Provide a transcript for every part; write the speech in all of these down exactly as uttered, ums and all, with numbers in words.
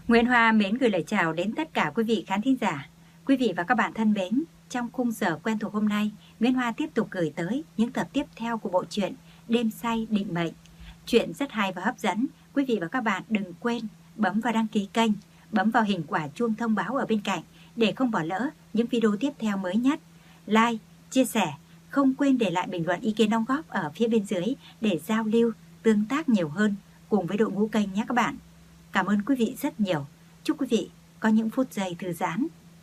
Nguyễn Hoa mến gửi lời chào đến tất cả quý vị khán thính giả. Quý vị và các bạn thân mến, trong khung giờ quen thuộc hôm nay, Nguyễn Hoa tiếp tục gửi tới những tập tiếp theo của bộ truyện Đêm say định mệnh. Chuyện rất hay và hấp dẫn. Quý vị và các bạn đừng quên bấm vào đăng ký kênh, bấm vào hình quả chuông thông báo ở bên cạnh để không bỏ lỡ những video tiếp theo mới nhất. Like, chia sẻ, không quên để lại bình luận ý kiến đóng góp ở phía bên dưới để giao lưu, tương tác nhiều hơn cùng với đội ngũ kênh nhé các bạn. Cảm ơn quý vị rất nhiều. Chúc quý vị có những phút giây thư giãn.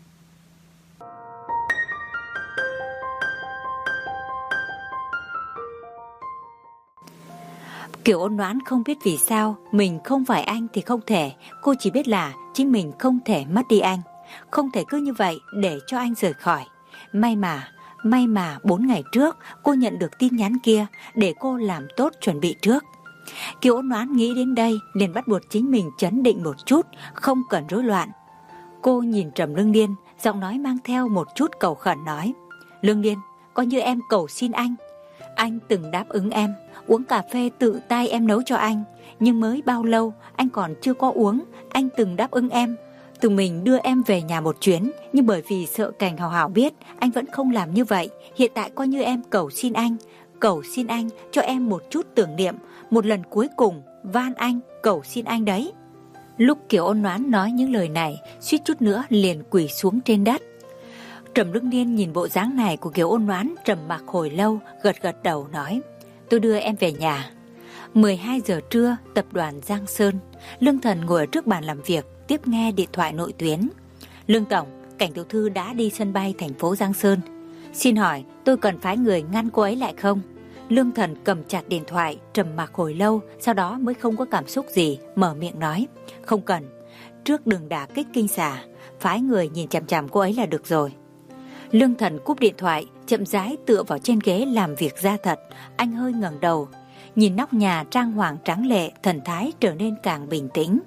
Kiều Ôn Noãn không biết vì sao mình không phải anh thì không thể. Cô chỉ biết là chính mình không thể mất đi anh, không thể cứ như vậy để cho anh rời khỏi. May mà, may mà bốn ngày trước cô nhận được tin nhắn kia để cô làm tốt chuẩn bị trước. Kiều Ôn Noãn nghĩ đến đây liền bắt buộc chính mình trấn định một chút, không cần rối loạn. Cô nhìn Trầm Lương Điên, giọng nói mang theo một chút cầu khẩn nói: Lương Điên, coi như em cầu xin anh. Anh từng đáp ứng em, uống cà phê tự tay em nấu cho anh. Nhưng mới bao lâu anh còn chưa có uống. Anh từng đáp ứng em, tự mình đưa em về nhà một chuyến. Nhưng bởi vì sợ Cảnh Hào Hào biết, anh vẫn không làm như vậy. Hiện tại coi như em cầu xin anh, cầu xin anh cho em một chút tưởng niệm, một lần cuối cùng, van anh, cầu xin anh đấy. Lúc Kiều Ôn Noãn nói những lời này, suýt chút nữa liền quỳ xuống trên đất. Trầm Lương Điên nhìn bộ dáng này của Kiều Ôn Noãn, trầm mặc hồi lâu, gật gật đầu nói: Tôi đưa em về nhà. mười hai giờ trưa, tập đoàn Giang Sơn. Lương Thần ngồi ở trước bàn làm việc, tiếp nghe điện thoại nội tuyến. Lương Tổng, Cảnh tiểu thư đã đi sân bay thành phố Giang Sơn. Xin hỏi tôi cần phái người ngăn cô ấy lại không? Lương Thần cầm chặt điện thoại, trầm mặc hồi lâu, sau đó mới không có cảm xúc gì, mở miệng nói: Không cần, trước đừng đả kích kinh xà, phái người nhìn chằm chằm cô ấy là được rồi. Lương Thần cúp điện thoại, chậm rãi tựa vào trên ghế làm việc ra thật. Anh hơi ngẩng đầu, nhìn nóc nhà trang hoàng tráng lệ, thần thái trở nên càng bình tĩnh.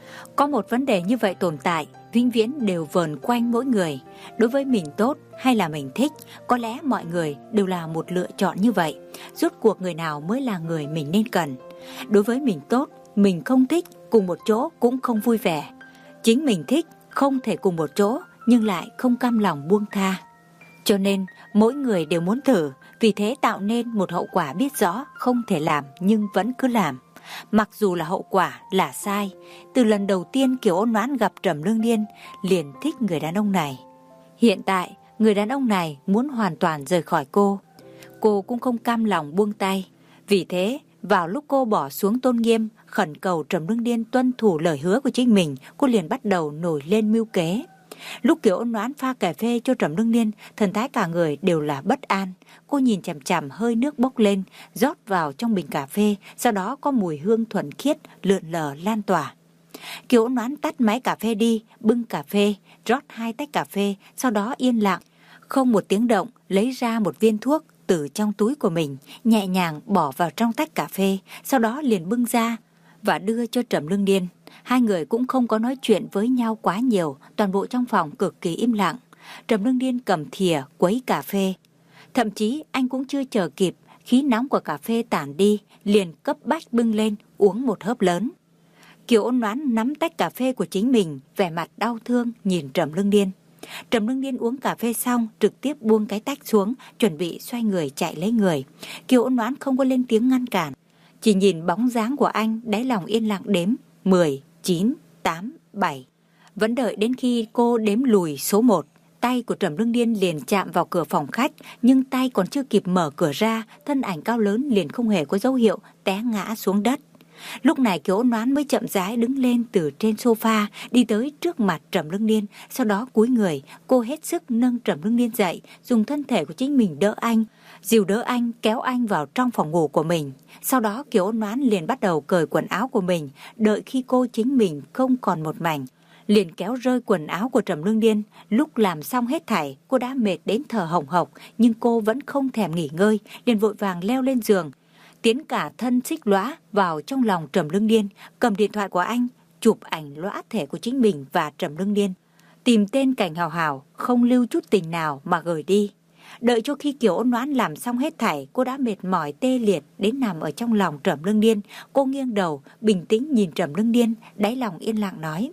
Có một vấn đề như vậy tồn tại, vĩnh viễn đều vờn quanh mỗi người. Đối với mình tốt hay là mình thích, có lẽ mọi người đều là một lựa chọn như vậy. Rốt cuộc người nào mới là người mình nên cần? Đối với mình tốt, mình không thích, cùng một chỗ cũng không vui vẻ. Chính mình thích, không thể cùng một chỗ, nhưng lại không cam lòng buông tha. Cho nên mỗi người đều muốn thử, vì thế tạo nên một hậu quả biết rõ không thể làm nhưng vẫn cứ làm. Mặc dù là hậu quả là sai. Từ lần đầu tiên Kiều Ôn Noãn gặp Trầm Lương Điên, liền thích người đàn ông này. Hiện tại người đàn ông này muốn hoàn toàn rời khỏi cô. Cô cũng không cam lòng buông tay. Vì thế vào lúc cô bỏ xuống tôn nghiêm, khẩn cầu Trầm Lương Điên tuân thủ lời hứa của chính mình, cô liền bắt đầu nổi lên mưu kế. Lúc Kiều Ôn Noãn pha cà phê cho Trầm Lương Điên, thần thái cả người đều là bất an. Cô nhìn chằm chằm hơi nước bốc lên, rót vào trong bình cà phê, sau đó có mùi hương thuần khiết lượn lờ lan tỏa. Kiều Ôn Noãn tắt máy cà phê đi, bưng cà phê, rót hai tách cà phê, sau đó yên lặng, không một tiếng động lấy ra một viên thuốc từ trong túi của mình, nhẹ nhàng bỏ vào trong tách cà phê, sau đó liền bưng ra và đưa cho Trầm Lương Điên. Hai người cũng không có nói chuyện với nhau quá nhiều, toàn bộ trong phòng cực kỳ im lặng. Trầm Lương Điên cầm thìa quấy cà phê. Thậm chí anh cũng chưa chờ kịp khí nóng của cà phê tản đi, liền cấp bách bưng lên uống một hớp lớn. Kiều Ôn Noãn nắm tách cà phê của chính mình, vẻ mặt đau thương nhìn Trầm Lương Điên. Trầm Lương Điên uống cà phê xong, trực tiếp buông cái tách xuống, chuẩn bị xoay người chạy lấy người. Kiều Ôn Noãn không có lên tiếng ngăn cản, chỉ nhìn bóng dáng của anh, đáy lòng yên lặng đếm mười, chín, tám, bảy. Vẫn đợi đến khi cô đếm lùi số một, tay của Trầm Lương Điên liền chạm vào cửa phòng khách, nhưng tay còn chưa kịp mở cửa ra, thân ảnh cao lớn liền không hề có dấu hiệu té ngã xuống đất. Lúc này Kiều Ôn Noãn mới chậm rãi đứng lên từ trên sofa, đi tới trước mặt Trầm Lương Điên, sau đó cúi người, cô hết sức nâng Trầm Lương Điên dậy, dùng thân thể của chính mình đỡ anh, dìu đỡ anh, kéo anh vào trong phòng ngủ của mình. Sau đó Kiều Ôn Noãn liền bắt đầu cởi quần áo của mình, đợi khi cô chính mình không còn một mảnh, liền kéo rơi quần áo của Trầm Lương Điên. Lúc làm xong hết thảy, cô đã mệt đến thở hổn hộc, nhưng cô vẫn không thèm nghỉ ngơi, liền vội vàng leo lên giường, tiến cả thân xích lõa vào trong lòng Trầm Lương Điên, cầm điện thoại của anh, chụp ảnh lõa thể của chính mình và Trầm Lương Điên, tìm tên Cảnh Hào Hào, không lưu chút tình nào mà gửi đi. Đợi cho khi Kiều Ôn Noãn làm xong hết thảy, cô đã mệt mỏi tê liệt đến nằm ở trong lòng Trầm Lương Điên. Cô nghiêng đầu, bình tĩnh nhìn Trầm Lương Điên, đáy lòng yên lặng nói: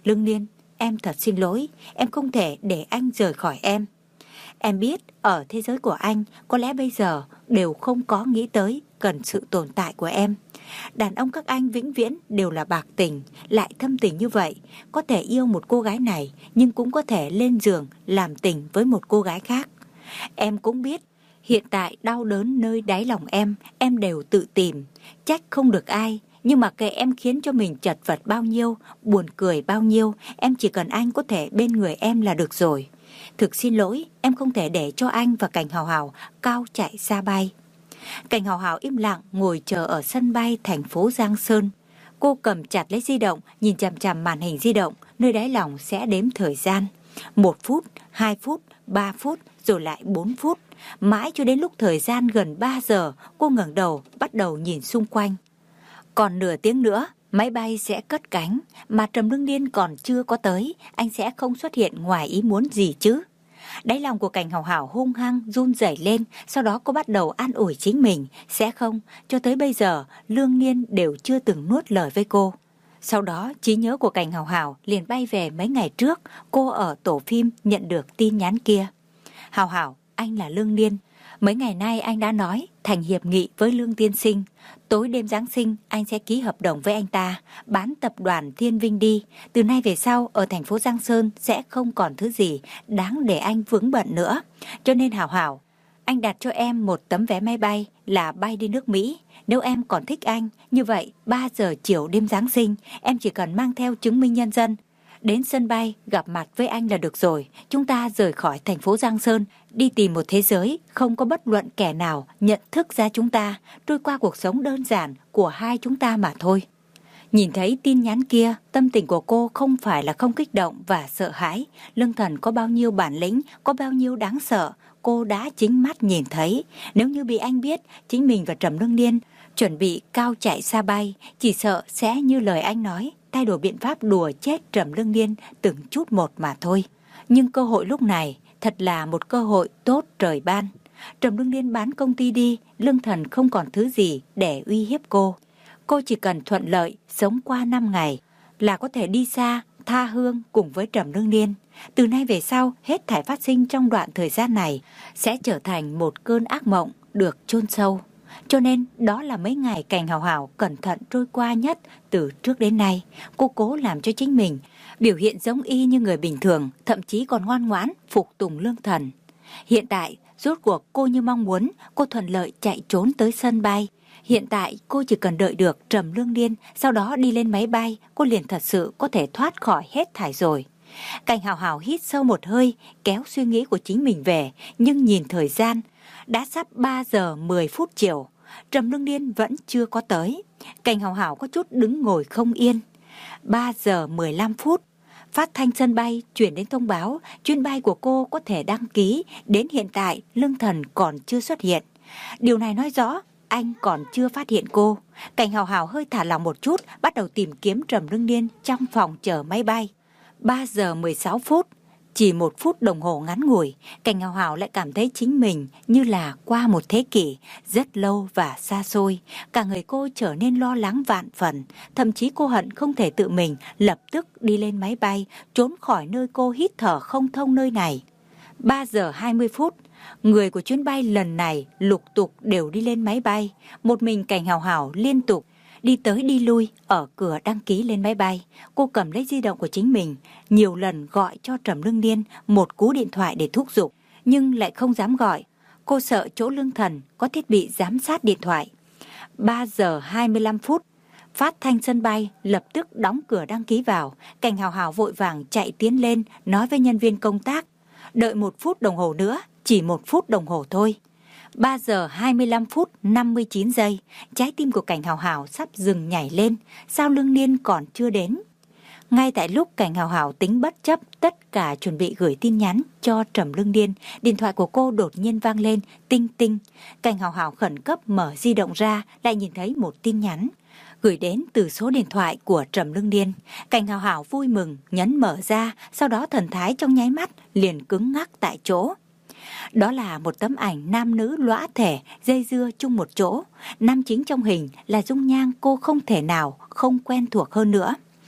Lương Liên, em thật xin lỗi, em không thể để anh rời khỏi em. Em biết ở thế giới của anh có lẽ bây giờ đều không có nghĩ tới cần sự tồn tại của em. Đàn ông các anh vĩnh viễn đều là bạc tình, lại thâm tình như vậy. Có thể yêu một cô gái này nhưng cũng có thể lên giường làm tình với một cô gái khác. Em cũng biết hiện tại đau đớn nơi đáy lòng em, em đều tự tìm, trách không được ai. Nhưng mà kệ em khiến cho mình chật vật bao nhiêu, buồn cười bao nhiêu, em chỉ cần anh có thể bên người em là được rồi. Thực xin lỗi, em không thể để cho anh và Cảnh Hào Hào cao chạy xa bay. Cảnh Hào Hào im lặng ngồi chờ ở sân bay thành phố Giang Sơn. Cô cầm chặt lấy di động, nhìn chằm chằm màn hình di động, nơi đáy lòng sẽ đếm thời gian. Một phút, hai phút, ba phút, rồi lại bốn phút. Mãi cho đến lúc thời gian gần ba giờ, cô ngẩng đầu, bắt đầu nhìn xung quanh. Còn nửa tiếng nữa, máy bay sẽ cất cánh, mà Trầm Lương Liên còn chưa có tới, anh sẽ không xuất hiện ngoài ý muốn gì chứ. Đáy lòng của Cảnh Hào Hào hung hăng run rẩy lên, sau đó cô bắt đầu an ủi chính mình, sẽ không, cho tới bây giờ Lương Liên đều chưa từng nuốt lời với cô. Sau đó trí nhớ của Cảnh Hào Hào liền bay về mấy ngày trước, cô ở tổ phim nhận được tin nhắn kia. Hào Hào, anh là Lương Liên. Mấy ngày nay anh đã nói thành hiệp nghị với Lương tiên sinh. Tối đêm Giáng sinh anh sẽ ký hợp đồng với anh ta, bán tập đoàn Thiên Vinh đi. Từ nay về sau ở thành phố Giang Sơn sẽ không còn thứ gì đáng để anh vướng bận nữa. Cho nên Hảo Hảo, anh đặt cho em một tấm vé máy bay là bay đi nước Mỹ. Nếu em còn thích anh, như vậy ba giờ chiều đêm Giáng sinh em chỉ cần mang theo chứng minh nhân dân. Đến sân bay gặp mặt với anh là được rồi. Chúng ta rời khỏi thành phố Giang Sơn, đi tìm một thế giới không có bất luận kẻ nào nhận thức ra chúng ta, trôi qua cuộc sống đơn giản của hai chúng ta mà thôi. Nhìn thấy tin nhắn kia, tâm tình của cô không phải là không kích động và sợ hãi. Lương Thần có bao nhiêu bản lĩnh, có bao nhiêu đáng sợ, cô đã chính mắt nhìn thấy. Nếu như bị anh biết chính mình và Trầm Lương Liên chuẩn bị cao chạy xa bay, chỉ sợ sẽ như lời anh nói, thay đổi biện pháp đùa chết Trầm Lương Liên từng chút một mà thôi. Nhưng cơ hội lúc này thật là một cơ hội tốt trời ban. Trầm Lương Liên bán công ty đi, Lương Thần không còn thứ gì để uy hiếp cô. Cô chỉ cần thuận lợi sống qua năm ngày là có thể đi xa, tha hương cùng với Trầm Lương Liên. Từ nay về sau, hết thảy phát sinh trong đoạn thời gian này sẽ trở thành một cơn ác mộng được chôn sâu. Cho nên đó là mấy ngày Cảnh Hào Hào cẩn thận trôi qua nhất từ trước đến nay. Cô cố làm cho chính mình biểu hiện giống y như người bình thường, thậm chí còn ngoan ngoãn phục tùng Lương Thần. Hiện tại, rốt cuộc cô như mong muốn, cô thuận lợi chạy trốn tới sân bay. Hiện tại cô chỉ cần đợi được Trầm Lương Liên, sau đó đi lên máy bay, cô liền thật sự có thể thoát khỏi hết thảy rồi. Cảnh Hào Hào hít sâu một hơi, kéo suy nghĩ của chính mình về, nhưng nhìn thời gian, đã sắp ba giờ mười phút chiều, Trầm Lương Liên vẫn chưa có tới. Cảnh Hào Hào có chút đứng ngồi không yên. ba giờ mười lăm phút, phát thanh sân bay chuyển đến thông báo chuyến bay của cô có thể đăng ký, đến hiện tại Lương Thần còn chưa xuất hiện. Điều này nói rõ anh còn chưa phát hiện cô. Cảnh Hào Hào hơi thả lỏng một chút, bắt đầu tìm kiếm Trầm Lương Liên trong phòng chờ máy bay. ba giờ mười sáu phút, chỉ một phút đồng hồ ngắn ngủi, Cảnh Hào Hào lại cảm thấy chính mình như là qua một thế kỷ, rất lâu và xa xôi. Cả người cô trở nên lo lắng vạn phần, thậm chí cô hận không thể tự mình lập tức đi lên máy bay, trốn khỏi nơi cô hít thở không thông nơi này. ba giờ hai mươi phút, người của chuyến bay lần này lục tục đều đi lên máy bay. Một mình Cảnh Hào Hào liên tục đi tới đi lui ở cửa đăng ký lên máy bay. Cô cầm lấy di động của chính mình, nhiều lần gọi cho Trầm Lương Liên một cú điện thoại để thúc giục, nhưng lại không dám gọi. Cô sợ chỗ Lương Thần có thiết bị giám sát điện thoại. ba giờ hai mươi lăm phút, phát thanh sân bay lập tức đóng cửa đăng ký vào. Cảnh Hào Hào vội vàng chạy tiến lên, nói với nhân viên công tác, đợi một phút đồng hồ nữa, chỉ một phút đồng hồ thôi. ba giờ hai mươi lăm phút năm mươi chín giây, trái tim của Cảnh Hào Hào sắp dừng nhảy lên, sao Lương Liên còn chưa đến? Ngay tại lúc Cảnh Hào Hào tính bất chấp tất cả chuẩn bị gửi tin nhắn cho Trầm Lương Liên, điện thoại của cô đột nhiên vang lên, tinh tinh. Cảnh Hào Hào khẩn cấp mở di động ra, lại nhìn thấy một tin nhắn gửi đến từ số điện thoại của Trầm Lương Liên. Cảnh Hào Hào vui mừng nhấn mở ra, sau đó thần thái trong nháy mắt liền cứng ngắc tại chỗ. Đó là một tấm ảnh nam nữ lõa thể dây dưa chung một chỗ. Nam chính trong hình là dung nhan cô không thể nào không quen thuộc hơn nữa.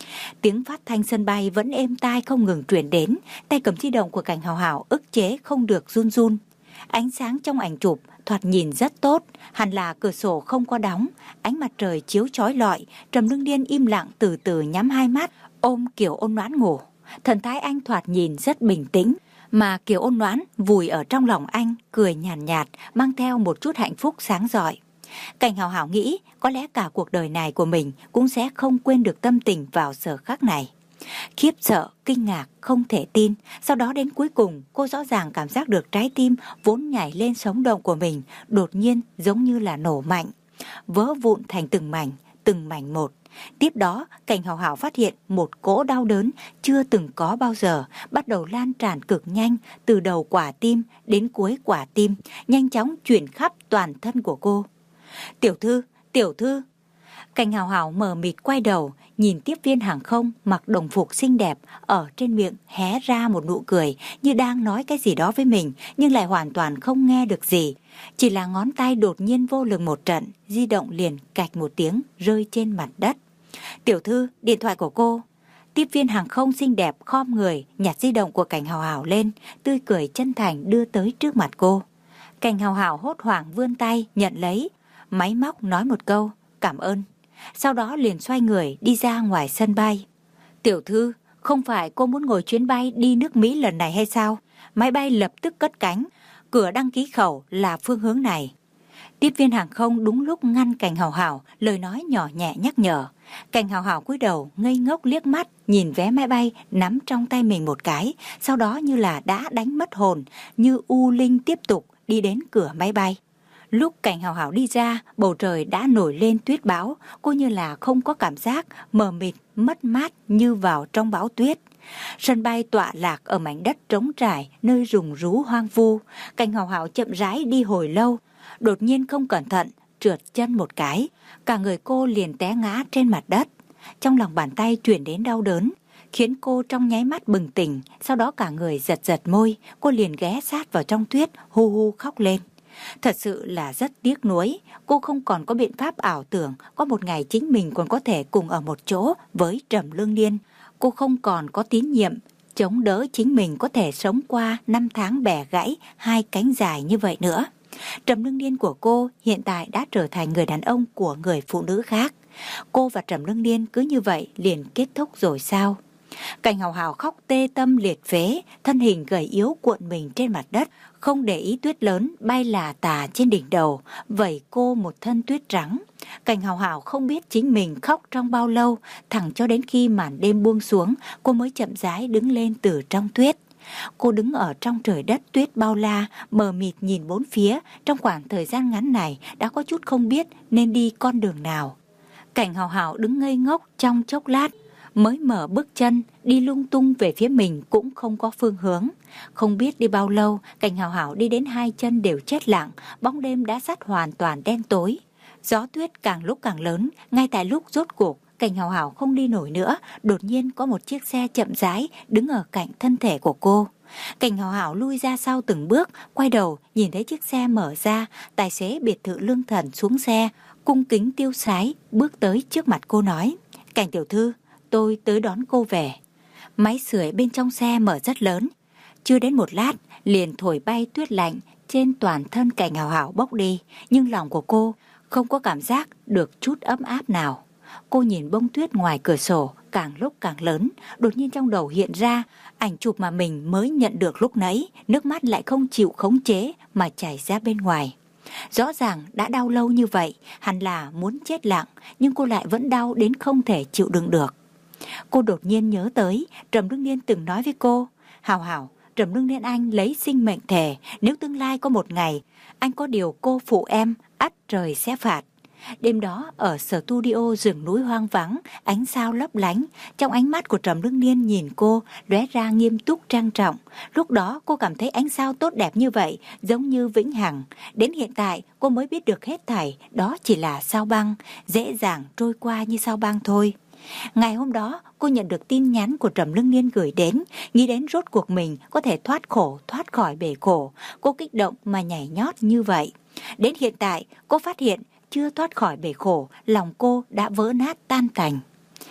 Tiếng phát thanh sân bay vẫn êm tai không ngừng truyền đến, tay cầm di động của Cảnh Hào Hào ức chế không được run run. Ánh sáng trong ảnh chụp thoạt nhìn rất tốt, hẳn là cửa sổ không có đóng, ánh mặt trời chiếu chói lọi. Trầm Lương Điên im lặng từ từ nhắm hai mắt, ôm Kiều Ôn Noãn ngủ. Thần thái anh thoạt nhìn rất bình tĩnh, mà Kiều Ôn Noãn vùi ở trong lòng anh, cười nhàn nhạt, nhạt, mang theo một chút hạnh phúc sáng rọi. Cảnh Hào Hào nghĩ có lẽ cả cuộc đời này của mình cũng sẽ không quên được tâm tình vào giờ khắc này. Khiếp sợ, kinh ngạc, không thể tin. Sau đó đến cuối cùng, cô rõ ràng cảm giác được trái tim vốn nhảy lên sống động của mình đột nhiên giống như là nổ mạnh, vỡ vụn thành từng mảnh, từng mảnh một. Tiếp đó, Cảnh Hào Hào phát hiện một cỗ đau đớn chưa từng có bao giờ bắt đầu lan tràn cực nhanh từ đầu quả tim đến cuối quả tim, nhanh chóng chuyển khắp toàn thân của cô. Tiểu thư, tiểu thư. Cảnh Hào Hào mờ mịt quay đầu, nhìn tiếp viên hàng không mặc đồng phục xinh đẹp, ở trên miệng hé ra một nụ cười như đang nói cái gì đó với mình, nhưng lại hoàn toàn không nghe được gì. Chỉ là ngón tay đột nhiên vô lực một trận, di động liền cạch một tiếng rơi trên mặt đất. Tiểu thư, điện thoại của cô. Tiếp viên hàng không xinh đẹp khom người nhặt di động của Cảnh Hào Hào lên, tươi cười chân thành đưa tới trước mặt cô. Cảnh Hào Hào hốt hoảng vươn tay nhận lấy, máy móc nói một câu cảm ơn, sau đó liền xoay người đi ra ngoài sân bay. Tiểu thư, không phải cô muốn ngồi chuyến bay đi nước Mỹ lần này hay sao? Máy bay lập tức cất cánh, cửa đăng ký khẩu là phương hướng này. Tiếp viên hàng không đúng lúc ngăn Cảnh Hào Hào, lời nói nhỏ nhẹ nhắc nhở. Cảnh Hào Hào cúi đầu ngây ngốc liếc mắt nhìn vé máy bay nắm trong tay mình một cái, sau đó như là đã đánh mất hồn, như u linh tiếp tục đi đến cửa máy bay. Lúc Cảnh Hào Hào đi ra, bầu trời đã nổi lên tuyết bão, cô như là không có cảm giác, mờ mịt, mất mát như vào trong bão tuyết. Sân bay tọa lạc ở mảnh đất trống trải, nơi rùng rú hoang vu. Cảnh Hào Hào chậm rãi đi hồi lâu, đột nhiên không cẩn thận trượt chân một cái, cả người cô liền té ngã trên mặt đất. Trong lòng bàn tay truyền đến đau đớn, khiến cô trong nháy mắt bừng tỉnh, sau đó cả người giật giật môi, cô liền ghé sát vào trong tuyết, hu hu khóc lên. Thật sự là rất tiếc nuối, cô không còn có biện pháp ảo tưởng có một ngày chính mình còn có thể cùng ở một chỗ với Trầm Lương Điên. Cô không còn có tín nhiệm chống đỡ chính mình có thể sống qua năm tháng bẻ gãy hai cánh dài như vậy nữa. Trầm Lương Điên của cô hiện tại đã trở thành người đàn ông của người phụ nữ khác. Cô và Trầm Lương Điên cứ như vậy liền kết thúc rồi sao? Cảnh Hào Hào khóc tê tâm liệt phế, thân hình gầy yếu cuộn mình trên mặt đất, không để ý tuyết lớn bay là tà trên đỉnh đầu, vẩy cô một thân tuyết trắng. Cảnh Hào Hào không biết chính mình khóc trong bao lâu, thẳng cho đến khi màn đêm buông xuống, cô mới chậm rãi đứng lên từ trong tuyết. Cô đứng ở trong trời đất tuyết bao la, mờ mịt nhìn bốn phía, trong khoảng thời gian ngắn này đã có chút không biết nên đi con đường nào. Cảnh Hào Hào đứng ngây ngốc trong chốc lát, mới mở bước chân, đi lung tung về phía mình cũng không có phương hướng. Không biết đi bao lâu, Cảnh Hào Hào đi đến hai chân đều chết lặng, bóng đêm đã sắt hoàn toàn đen tối. Gió tuyết càng lúc càng lớn, ngay tại lúc rốt cuộc, Cảnh Hào Hào không đi nổi nữa, đột nhiên có một chiếc xe chậm rãi đứng ở cạnh thân thể của cô. Cảnh Hào Hào lui ra sau từng bước, quay đầu nhìn thấy chiếc xe mở ra, tài xế biệt thự Lương Thần xuống xe, cung kính tiêu sái bước tới trước mặt cô nói: Cảnh tiểu thư, tôi tới đón cô về. Máy sưởi bên trong xe mở rất lớn, chưa đến một lát liền thổi bay tuyết lạnh trên toàn thân Cảnh Hào Hào bốc đi, nhưng lòng của cô không có cảm giác được chút ấm áp nào. Cô nhìn bông tuyết ngoài cửa sổ càng lúc càng lớn, đột nhiên trong đầu hiện ra ảnh chụp mà mình mới nhận được lúc nãy, nước mắt lại không chịu khống chế mà chảy ra bên ngoài. Rõ ràng đã đau lâu như vậy, hẳn là muốn chết lặng, nhưng cô lại vẫn đau đến không thể chịu đựng được. Cô đột nhiên nhớ tới Trầm Lương Điên từng nói với cô: Hào Hào, Trầm Lương Điên anh lấy sinh mệnh thề, nếu tương lai có một ngày anh có điều cô phụ em, ắt trời sẽ phạt. Đêm đó ở studio rừng núi hoang vắng, ánh sao lấp lánh, trong ánh mắt của Trầm Lương Điên nhìn cô lóe ra nghiêm túc trang trọng. Lúc đó cô cảm thấy ánh sao tốt đẹp như vậy giống như vĩnh hằng. Đến hiện tại cô mới biết được hết thảy đó chỉ là sao băng, dễ dàng trôi qua như sao băng thôi. Ngày hôm đó cô nhận được tin nhắn của Trầm Lương Điên gửi đến, nghĩ đến rốt cuộc mình có thể thoát khổ, thoát khỏi bể khổ. Cô kích động mà nhảy nhót như vậy. Đến hiện tại cô phát hiện chưa thoát khỏi bể khổ, lòng cô đã vỡ nát tan tành.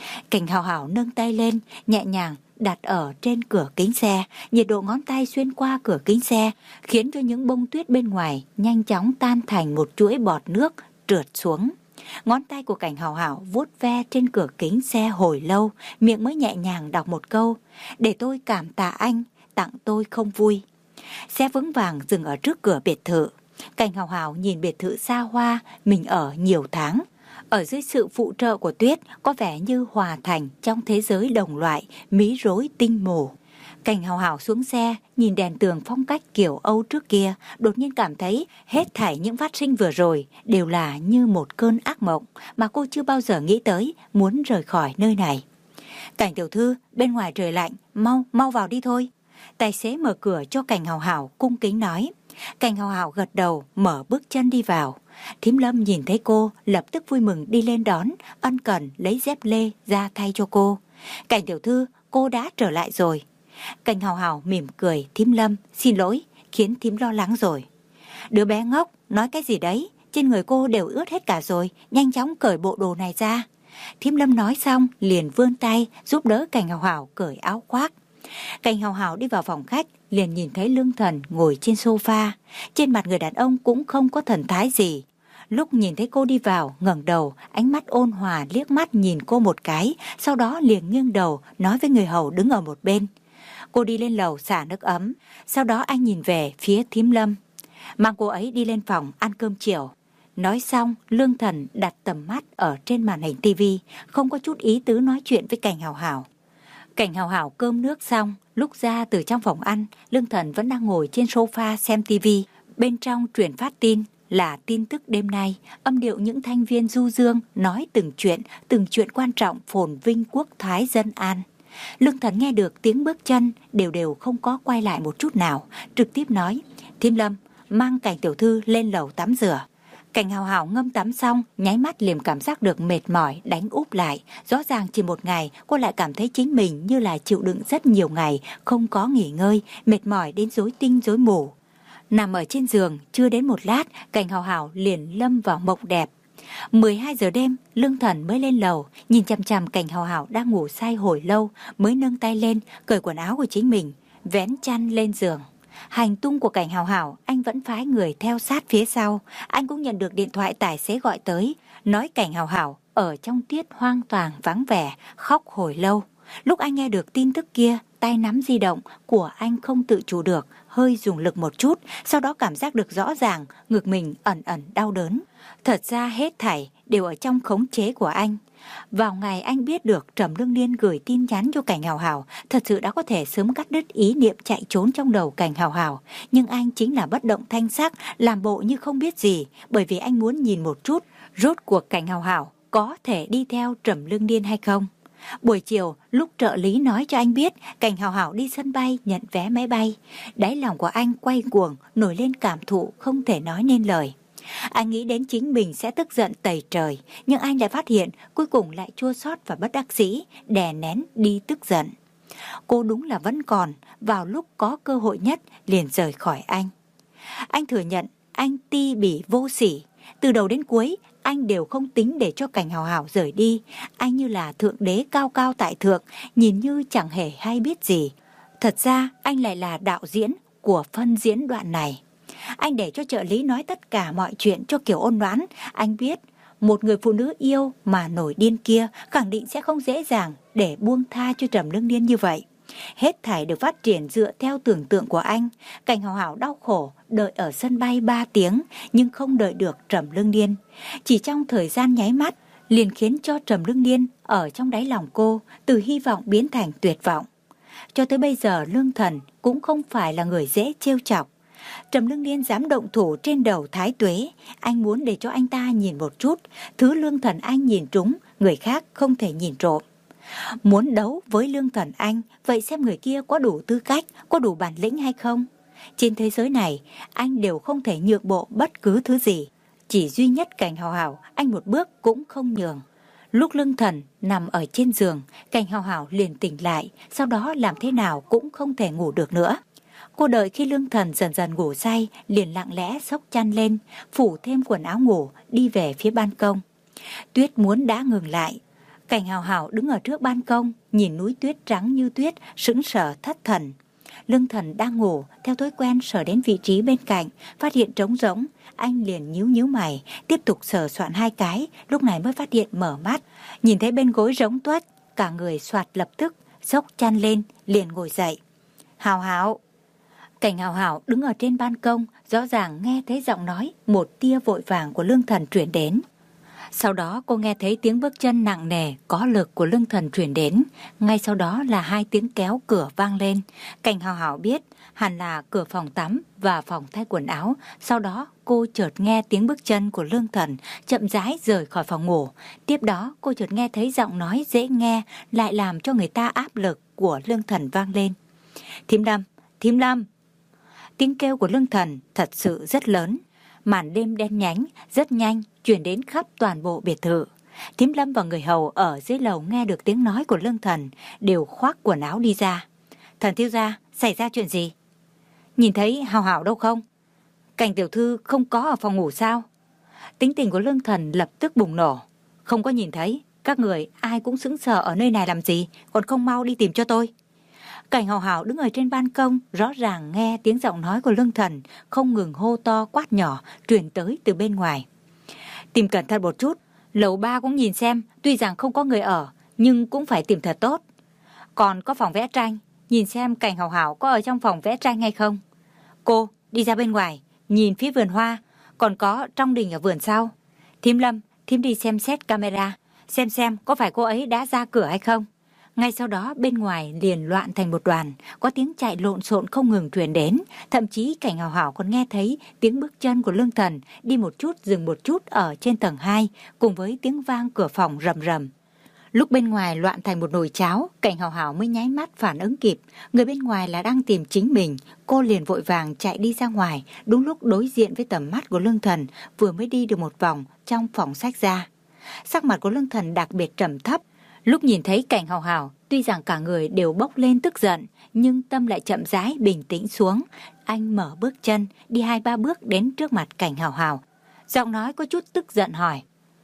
Cảnh Hào Hào nâng tay lên, nhẹ nhàng đặt ở trên cửa kính xe. Nhiệt độ ngón tay xuyên qua cửa kính xe khiến cho những bông tuyết bên ngoài nhanh chóng tan thành một chuỗi bọt nước trượt xuống. Ngón tay của Cảnh Hào Hào vuốt ve trên cửa kính xe hồi lâu, miệng mới nhẹ nhàng đọc một câu: để tôi cảm tạ anh, tặng tôi không vui. Xe vững vàng dừng ở trước cửa biệt thự. Cảnh Hào Hào nhìn biệt thự xa hoa mình ở nhiều tháng. Ở dưới sự phụ trợ của tuyết, có vẻ như hòa thành trong thế giới đồng loại, mí rối tinh mù. Cảnh Hào Hào xuống xe, nhìn đèn tường phong cách kiểu Âu trước kia, đột nhiên cảm thấy hết thảy những phát sinh vừa rồi đều là như một cơn ác mộng mà cô chưa bao giờ nghĩ tới muốn rời khỏi nơi này. Cảnh tiểu thư, bên ngoài trời lạnh, mau, mau vào đi thôi. Tài xế mở cửa cho Cảnh Hào Hào cung kính nói. Cảnh Hào Hào gật đầu, mở bước chân đi vào. Thím Lâm nhìn thấy cô, lập tức vui mừng đi lên đón, ân cần lấy dép lê ra thay cho cô. Cảnh tiểu thư, cô đã trở lại rồi. Cảnh Hào Hào mỉm cười. Thím Lâm, xin lỗi, khiến thím lo lắng rồi. Đứa bé ngốc, nói cái gì đấy, trên người cô đều ướt hết cả rồi, nhanh chóng cởi bộ đồ này ra. Thím Lâm nói xong, liền vươn tay giúp đỡ Cảnh Hào Hào cởi áo khoác. Cảnh Hào Hào đi vào phòng khách, liền nhìn thấy Lương Thần ngồi trên sofa. Trên mặt người đàn ông cũng không có thần thái gì. Lúc nhìn thấy cô đi vào, ngẩng đầu, ánh mắt ôn hòa liếc mắt nhìn cô một cái, sau đó liền nghiêng đầu nói với người hầu đứng ở một bên. Cô đi lên lầu xả nước ấm, sau đó anh nhìn về phía thím Lâm, mang cô ấy đi lên phòng ăn cơm chiều. Nói xong, Lương Thần đặt tầm mắt ở trên màn hình tivi, không có chút ý tứ nói chuyện với Cảnh Hào Hào. Cảnh Hào Hào cơm nước xong, lúc ra từ trong phòng ăn, Lương Thần vẫn đang ngồi trên sofa xem tivi. Bên trong truyền phát tin là tin tức đêm nay, âm điệu những thanh viên du dương nói từng chuyện, từng chuyện quan trọng phồn vinh quốc thái dân an. Lương Thần nghe được tiếng bước chân đều đều không có quay lại một chút nào, trực tiếp nói: thím Lâm, mang Cảnh tiểu thư lên lầu tắm rửa. Cảnh Hào Hào ngâm tắm xong, nháy mắt liền cảm giác được mệt mỏi đánh úp lại. Rõ ràng chỉ một ngày, cô lại cảm thấy chính mình như là chịu đựng rất nhiều ngày, không có nghỉ ngơi, mệt mỏi đến rối tinh rối mù. Nằm ở trên giường, chưa đến một lát, Cảnh Hào Hào liền lâm vào mộng đẹp. mười hai giờ đêm, Lương Thần mới lên lầu, nhìn chằm chằm Cảnh Hào Hào đang ngủ say hồi lâu, mới nâng tay lên, cởi quần áo của chính mình, vén chăn lên giường. Hành tung của Cảnh Hào Hào, anh vẫn phái người theo sát phía sau. Anh cũng nhận được điện thoại tài xế gọi tới, nói Cảnh Hào Hào ở trong tiết hoang toàng vắng vẻ, khóc hồi lâu. Lúc anh nghe được tin tức kia, tay nắm di động của anh không tự chủ được, hơi dùng lực một chút, sau đó cảm giác được rõ ràng ngực mình ẩn ẩn đau đớn. Thật ra hết thảy đều ở trong khống chế của anh. Vào ngày anh biết được Trầm Lương Niên gửi tin nhắn cho Cảnh Hào Hào, thật sự đã có thể sớm cắt đứt ý niệm chạy trốn trong đầu Cảnh Hào Hào. Nhưng anh chính là bất động thanh sắc, làm bộ như không biết gì, bởi vì anh muốn nhìn một chút rốt cuộc Cảnh Hào Hào có thể đi theo Trầm Lương Niên hay không. Buổi chiều, lúc trợ lý nói cho anh biết Cảnh Hào Hào đi sân bay nhận vé máy bay, đáy lòng của anh quay cuồng, nổi lên cảm thụ không thể nói nên lời. Anh nghĩ đến chính mình sẽ tức giận tày trời, nhưng anh lại phát hiện cuối cùng lại chua xót và bất đắc dĩ, đè nén đi tức giận. Cô đúng là vẫn còn, vào lúc có cơ hội nhất liền rời khỏi anh. Anh thừa nhận anh ti bỉ vô sỉ, từ đầu đến cuối anh đều không tính để cho Cảnh Hào Hào rời đi. Anh như là thượng đế cao cao tại thượng, nhìn như chẳng hề hay biết gì. Thật ra anh lại là đạo diễn của phân diễn đoạn này. Anh để cho trợ lý nói tất cả mọi chuyện cho Kiều Ôn Noãn. Anh biết một người phụ nữ yêu mà nổi điên kia khẳng định sẽ không dễ dàng để buông tha cho Trầm Lương Niên như vậy. Hết thảy được phát triển dựa theo tưởng tượng của anh. Cảnh Hào Hào đau khổ đợi ở sân bay ba tiếng nhưng không đợi được Trầm Lương Niên. Chỉ trong thời gian nháy mắt liền khiến cho Trầm Lương Niên ở trong đáy lòng cô từ hy vọng biến thành tuyệt vọng. Cho tới bây giờ Lương Thần cũng không phải là người dễ trêu chọc. Trầm Lương Niên dám động thủ trên đầu Thái Tuế, anh muốn để cho anh ta nhìn một chút, thứ Lương Thần anh nhìn trúng, người khác không thể nhìn trộm. Muốn đấu với Lương Thần anh, vậy xem người kia có đủ tư cách, có đủ bản lĩnh hay không. Trên thế giới này, anh đều không thể nhượng bộ bất cứ thứ gì. Chỉ duy nhất Cảnh Hào Hào, anh một bước cũng không nhường. Lúc Lương Thần nằm ở trên giường, Cảnh Hào Hào liền tỉnh lại, sau đó làm thế nào cũng không thể ngủ được nữa. Cô đợi khi Lương Thần dần dần ngủ say, liền lặng lẽ xốc chăn lên, phủ thêm quần áo ngủ, đi về phía ban công. Tuyết muốn đã ngừng lại. Cảnh Hào Hào đứng ở trước ban công, nhìn núi tuyết trắng như tuyết, sững sờ thất thần. Lương Thần đang ngủ, theo thói quen sờ đến vị trí bên cạnh, phát hiện trống rỗng, anh liền nhíu nhíu mày, tiếp tục sờ soạn hai cái, lúc này mới phát hiện mở mắt, nhìn thấy bên gối rỗng tuếch, cả người soạt lập tức xốc chăn lên, liền ngồi dậy. Hào Hào. Cảnh Hào Hào đứng ở trên ban công, rõ ràng nghe thấy giọng nói một tia vội vàng của Lương Thần truyền đến. Sau đó cô nghe thấy tiếng bước chân nặng nề có lực của Lương Thần truyền đến, ngay sau đó là hai tiếng kéo cửa vang lên. Cảnh Hào Hào biết hẳn là cửa phòng tắm và phòng thay quần áo. Sau đó cô chợt nghe tiếng bước chân của Lương Thần chậm rãi rời khỏi phòng ngủ. Tiếp đó cô chợt nghe thấy giọng nói dễ nghe lại làm cho người ta áp lực của Lương Thần vang lên. Thím Lâm, Thím Lâm. Tiếng kêu của Lương Thần thật sự rất lớn. Màn đêm đen nhánh rất nhanh truyền đến khắp toàn bộ biệt thự. Thím Lâm và người hầu ở dưới lầu nghe được tiếng nói của Lương Thần đều khoác quần áo đi ra. Thần thiếu gia, xảy ra chuyện gì? Nhìn thấy Hào Hào đâu không? Cảnh tiểu thư không có ở phòng ngủ sao? Tính tình của Lương Thần lập tức bùng nổ. Không có nhìn thấy, các người ai cũng sững sờ ở nơi này làm gì, còn không mau đi tìm cho tôi. Cảnh Hào Hào đứng ở trên ban công, rõ ràng nghe tiếng giọng nói của Lương Thần không ngừng hô to quát nhỏ truyền tới từ bên ngoài. Tìm cẩn thận một chút, lầu ba cũng nhìn xem, tuy rằng không có người ở, nhưng cũng phải tìm thật tốt. Còn có phòng vẽ tranh, nhìn xem Cảnh Hào Hào có ở trong phòng vẽ tranh hay không. Cô, đi ra bên ngoài, nhìn phía vườn hoa, còn có trong đình ở vườn sau. Thím Lâm, thím đi xem xét camera, xem xem có phải cô ấy đã ra cửa hay không. Ngay sau đó bên ngoài liền loạn thành một đoàn, có tiếng chạy lộn xộn không ngừng truyền đến, thậm chí Cảnh Hào Hào còn nghe thấy tiếng bước chân của Lương Thần đi một chút dừng một chút ở trên tầng hai, cùng với tiếng vang cửa phòng rầm rầm. Lúc bên ngoài loạn thành một nồi cháo, Cảnh Hào Hào mới nháy mắt phản ứng kịp, người bên ngoài là đang tìm chính mình, cô liền vội vàng chạy đi ra ngoài, đúng lúc đối diện với tầm mắt của Lương Thần, vừa mới đi được một vòng trong phòng sách ra. Sắc mặt của Lương Thần đặc biệt trầm thấp. Lúc nhìn thấy Cảnh Hào Hào, tuy rằng cả người đều bốc lên tức giận, nhưng tâm lại chậm rãi bình tĩnh xuống. Anh mở bước chân, đi hai ba bước đến trước mặt Cảnh Hào Hào. Giọng nói có chút tức giận hỏi,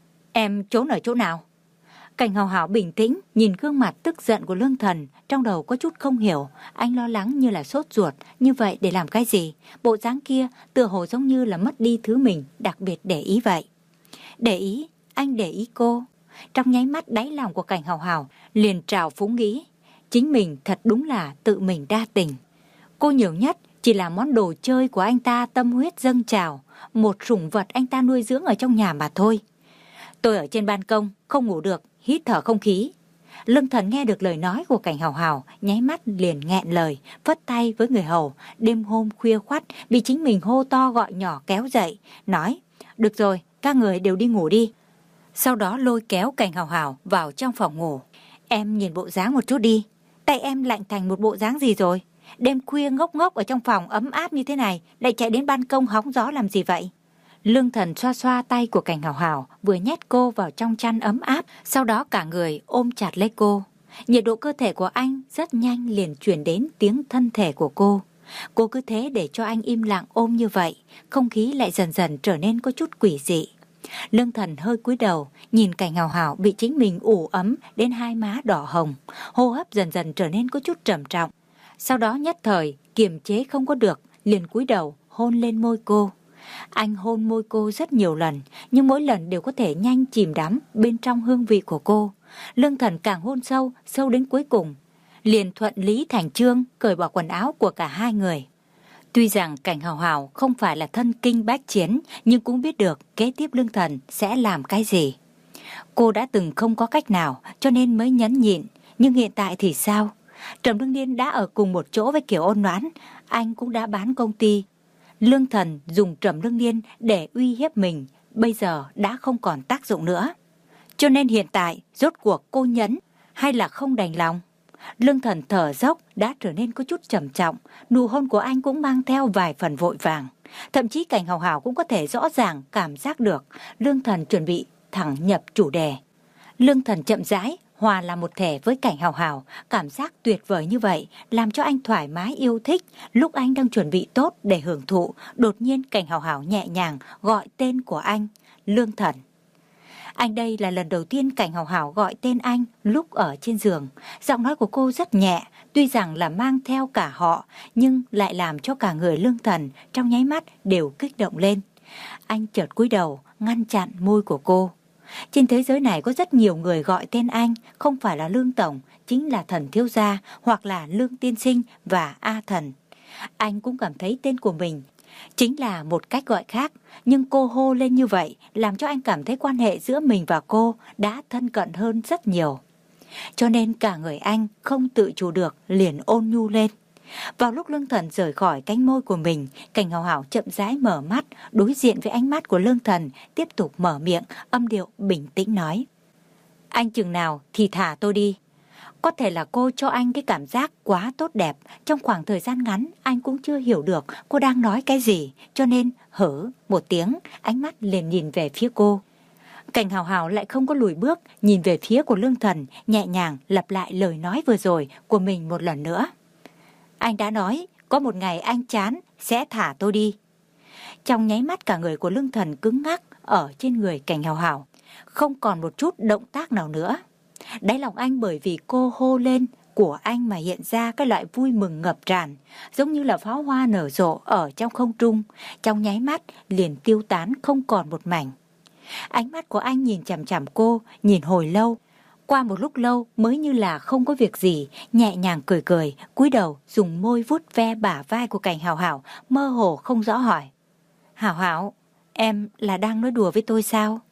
em trốn ở chỗ nào? Cảnh Hào Hào bình tĩnh, nhìn gương mặt tức giận của Lương Thần, trong đầu có chút không hiểu, anh lo lắng như là sốt ruột, như vậy để làm cái gì? Bộ dáng kia tựa hồ giống như là mất đi thứ mình đặc biệt để ý vậy. Để ý, anh để ý cô. Trong nháy mắt đáy lòng của Cảnh Hào Hào liền trào phúng nghĩ, chính mình thật đúng là tự mình đa tình. Cô nhiều nhất chỉ là món đồ chơi của anh ta tâm huyết dâng trào, một sủng vật anh ta nuôi dưỡng ở trong nhà mà thôi. Tôi ở trên ban công, không ngủ được, hít thở không khí. Lương Thần nghe được lời nói của Cảnh Hào Hào, nháy mắt liền nghẹn lời, phất tay với người hầu, đêm hôm khuya khoắt bị chính mình hô to gọi nhỏ kéo dậy, nói, được rồi, các người đều đi ngủ đi. Sau đó lôi kéo Cảnh Hào Hào vào trong phòng ngủ. Em nhìn bộ dáng một chút đi, tay em lạnh thành một bộ dáng gì rồi? Đêm khuya ngốc ngốc ở trong phòng ấm áp như thế này, lại chạy đến ban công hóng gió làm gì vậy? Lương Thần xoa xoa tay của Cảnh Hào Hào, vừa nhét cô vào trong chăn ấm áp, sau đó cả người ôm chặt lấy cô. Nhiệt độ cơ thể của anh rất nhanh liền chuyển đến tiếng thân thể của cô. Cô cứ thế để cho anh im lặng ôm như vậy, không khí lại dần dần trở nên có chút quỷ dị. Lương Thần hơi cúi đầu, nhìn Cảnh Hào Hào bị chính mình ủ ấm đến hai má đỏ hồng, hô hấp dần dần trở nên có chút trầm trọng. Sau đó nhất thời kiềm chế không có được, liền cúi đầu hôn lên môi cô. Anh hôn môi cô rất nhiều lần, nhưng mỗi lần đều có thể nhanh chìm đắm bên trong hương vị của cô. Lương Thần càng hôn sâu, sâu đến cuối cùng, liền thuận lý thành chương cởi bỏ quần áo của cả hai người. Tuy rằng Cảnh Hào Hào không phải là thân kinh bách chiến, nhưng cũng biết được kế tiếp Lương Thần sẽ làm cái gì. Cô đã từng không có cách nào cho nên mới nhẫn nhịn, nhưng hiện tại thì sao? Trầm Lương Niên đã ở cùng một chỗ với Kiều Ôn Noãn, anh cũng đã bán công ty. Lương Thần dùng Trầm Lương Niên để uy hiếp mình, bây giờ đã không còn tác dụng nữa. Cho nên hiện tại, rốt cuộc cô nhẫn hay là không đành lòng? Lương Thần thở dốc đã trở nên có chút trầm trọng, nụ hôn của anh cũng mang theo vài phần vội vàng. Thậm chí Cảnh Hào Hào cũng có thể rõ ràng cảm giác được Lương Thần chuẩn bị thẳng nhập chủ đề. Lương Thần chậm rãi hòa là một thể với Cảnh Hào Hào, cảm giác tuyệt vời như vậy làm cho anh thoải mái yêu thích. Lúc anh đang chuẩn bị tốt để hưởng thụ, đột nhiên Cảnh Hào Hào nhẹ nhàng gọi tên của anh, Lương Thần. Anh đây là lần đầu tiên Cảnh Hảo Hảo gọi tên anh lúc ở trên giường. Giọng nói của cô rất nhẹ, tuy rằng là mang theo cả họ, nhưng lại làm cho cả người Lương Thần trong nháy mắt đều kích động lên. Anh chợt cúi đầu, ngăn chặn môi của cô. Trên thế giới này có rất nhiều người gọi tên anh, không phải là Lương Tổng, chính là Thần Thiếu Gia, hoặc là Lương Tiên Sinh và A Thần. Anh cũng cảm thấy tên của mình chính là một cách gọi khác, nhưng cô hô lên như vậy làm cho anh cảm thấy quan hệ giữa mình và cô đã thân cận hơn rất nhiều. Cho nên cả người anh không tự chủ được liền ôn nhu lên. Vào lúc Lương Thần rời khỏi cánh môi của mình, Cảnh Hảo Hảo chậm rãi mở mắt, đối diện với ánh mắt của Lương Thần, tiếp tục mở miệng, âm điệu bình tĩnh nói: Anh chừng nào thì thả tôi đi. Có thể là cô cho anh cái cảm giác quá tốt đẹp, trong khoảng thời gian ngắn anh cũng chưa hiểu được cô đang nói cái gì, cho nên hử một tiếng, ánh mắt liền nhìn về phía cô. Cảnh Hảo Hảo lại không có lùi bước, nhìn về phía của Lương Thần, nhẹ nhàng lặp lại lời nói vừa rồi của mình một lần nữa. Anh đã nói, có một ngày anh chán, sẽ thả tôi đi. Trong nháy mắt cả người của Lương Thần cứng ngắc ở trên người Cảnh Hảo Hảo, không còn một chút động tác nào nữa. Đáy lòng anh bởi vì cô hô lên của anh mà hiện ra cái loại vui mừng ngập tràn, giống như là pháo hoa nở rộ ở trong không trung, trong nháy mắt liền tiêu tán không còn một mảnh. Ánh mắt của anh nhìn chằm chằm cô, nhìn hồi lâu. Qua một lúc lâu mới như là không có việc gì, nhẹ nhàng cười cười, cúi đầu dùng môi vuốt ve bả vai của Cảnh Hảo Hảo, mơ hồ không rõ hỏi: Hảo Hảo, em là đang nói đùa với tôi sao?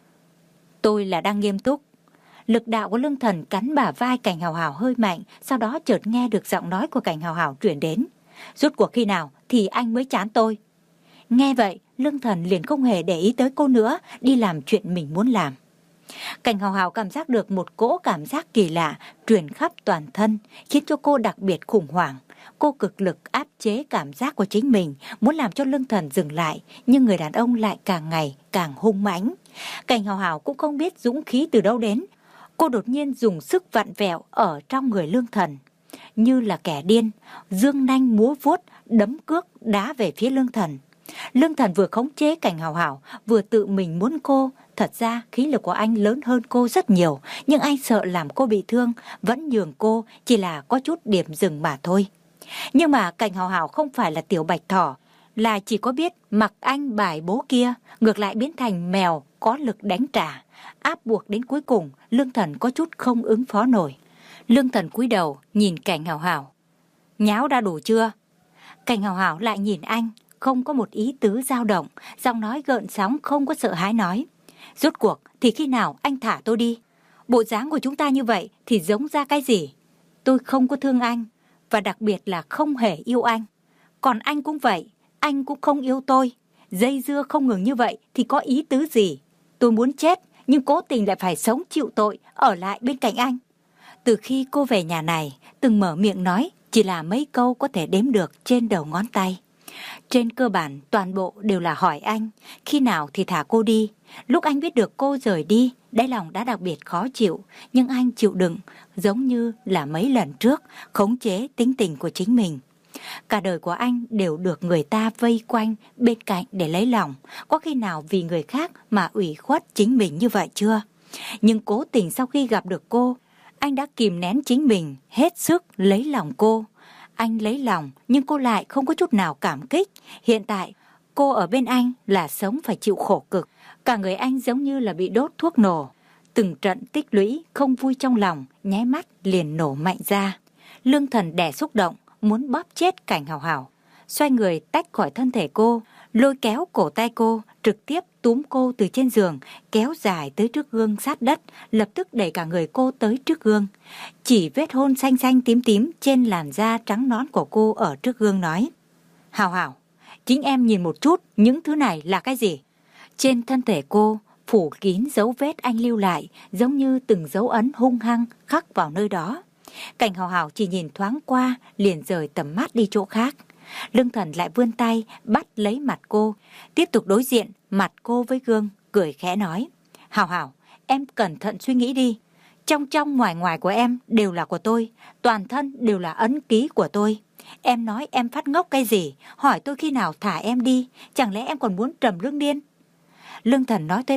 Tôi là đang nghiêm túc. Lực đạo của Lương Thần cắn bả vai Cảnh Hảo Hảo hơi mạnh, sau đó chợt nghe được giọng nói của Cảnh Hảo Hảo truyền đến: Rốt cuộc khi nào thì anh mới chán tôi? Nghe vậy, Lương Thần liền không hề để ý tới cô nữa, đi làm chuyện mình muốn làm. Cảnh Hảo Hảo cảm giác được một cỗ cảm giác kỳ lạ truyền khắp toàn thân, khiến cho cô đặc biệt khủng hoảng. Cô cực lực áp chế cảm giác của chính mình, muốn làm cho Lương Thần dừng lại, nhưng người đàn ông lại càng ngày càng hung mãnh. Cảnh Hảo Hảo cũng không biết dũng khí từ đâu đến, cô đột nhiên dùng sức vặn vẹo ở trong người Lương Thần, như là kẻ điên, dương nanh múa vuốt, đấm cước đá về phía Lương Thần. Lương Thần vừa khống chế Cảnh Hảo Hảo, vừa tự mình muốn cô. Thật ra khí lực của anh lớn hơn cô rất nhiều, nhưng anh sợ làm cô bị thương, vẫn nhường cô, chỉ là có chút điểm dừng mà thôi. Nhưng mà Cảnh Hảo Hảo không phải là tiểu bạch thỏ, là chỉ có biết mặc anh bài bố kia, ngược lại biến thành mèo có lực đánh trả. Áp buộc đến cuối cùng, Lương Thần có chút không ứng phó nổi. Lương Thần cúi đầu nhìn Cảnh Hảo Hảo: Nháo đã đủ chưa? Cảnh Hảo Hảo lại nhìn anh, không có một ý tứ dao động, giọng nói gợn sóng không có sợ hãi nói: Rốt cuộc thì khi nào anh thả tôi đi? Bộ dáng của chúng ta như vậy thì giống ra cái gì? Tôi không có thương anh, và đặc biệt là không hề yêu anh. Còn anh cũng vậy, anh cũng không yêu tôi. Dây dưa không ngừng như vậy thì có ý tứ gì? Tôi muốn chết, nhưng cố tình lại phải sống chịu tội, ở lại bên cạnh anh. Từ khi cô về nhà này, từng mở miệng nói chỉ là mấy câu có thể đếm được trên đầu ngón tay. Trên cơ bản toàn bộ đều là hỏi anh khi nào thì thả cô đi. Lúc anh biết được cô rời đi, đáy lòng đã đặc biệt khó chịu, nhưng anh chịu đựng, giống như là mấy lần trước, khống chế tính tình của chính mình. Cả đời của anh đều được người ta vây quanh bên cạnh để lấy lòng, có khi nào vì người khác mà ủy khuất chính mình như vậy chưa? Nhưng cố tình sau khi gặp được cô, anh đã kìm nén chính mình, hết sức lấy lòng cô. Anh lấy lòng nhưng cô lại không có chút nào cảm kích. Hiện tại cô ở bên anh là sống phải chịu khổ cực. Cả người anh giống như là bị đốt thuốc nổ. Từng trận tích lũy không vui trong lòng, nháy mắt liền nổ mạnh ra. Lương Thần đè xúc động, muốn bóp chết Cảnh Hảo Hảo. Xoay người tách khỏi thân thể cô, lôi kéo cổ tay cô, trực tiếp túm cô từ trên giường, kéo dài tới trước gương sát đất, lập tức đẩy cả người cô tới trước gương. Chỉ vết hôn xanh xanh tím tím trên làn da trắng nõn của cô ở trước gương nói: Hảo Hảo, chính em nhìn một chút, những thứ này là cái gì? Trên thân thể cô phủ kín dấu vết anh lưu lại, giống như từng dấu ấn hung hăng khắc vào nơi đó. Cảnh Hảo Hảo chỉ nhìn thoáng qua liền rời tầm mắt đi chỗ khác. Lương Thần lại vươn tay bắt lấy mặt cô, tiếp tục đối diện mặt cô với gương, cười khẽ nói: Hảo Hảo, em cẩn thận suy nghĩ đi. Trong trong ngoài ngoài của em đều là của tôi, toàn thân đều là ấn ký của tôi. Em nói em phát ngốc cái gì? Hỏi tôi khi nào thả em đi, chẳng lẽ em còn muốn trầm lương điên? Lương Thần nói tới đây,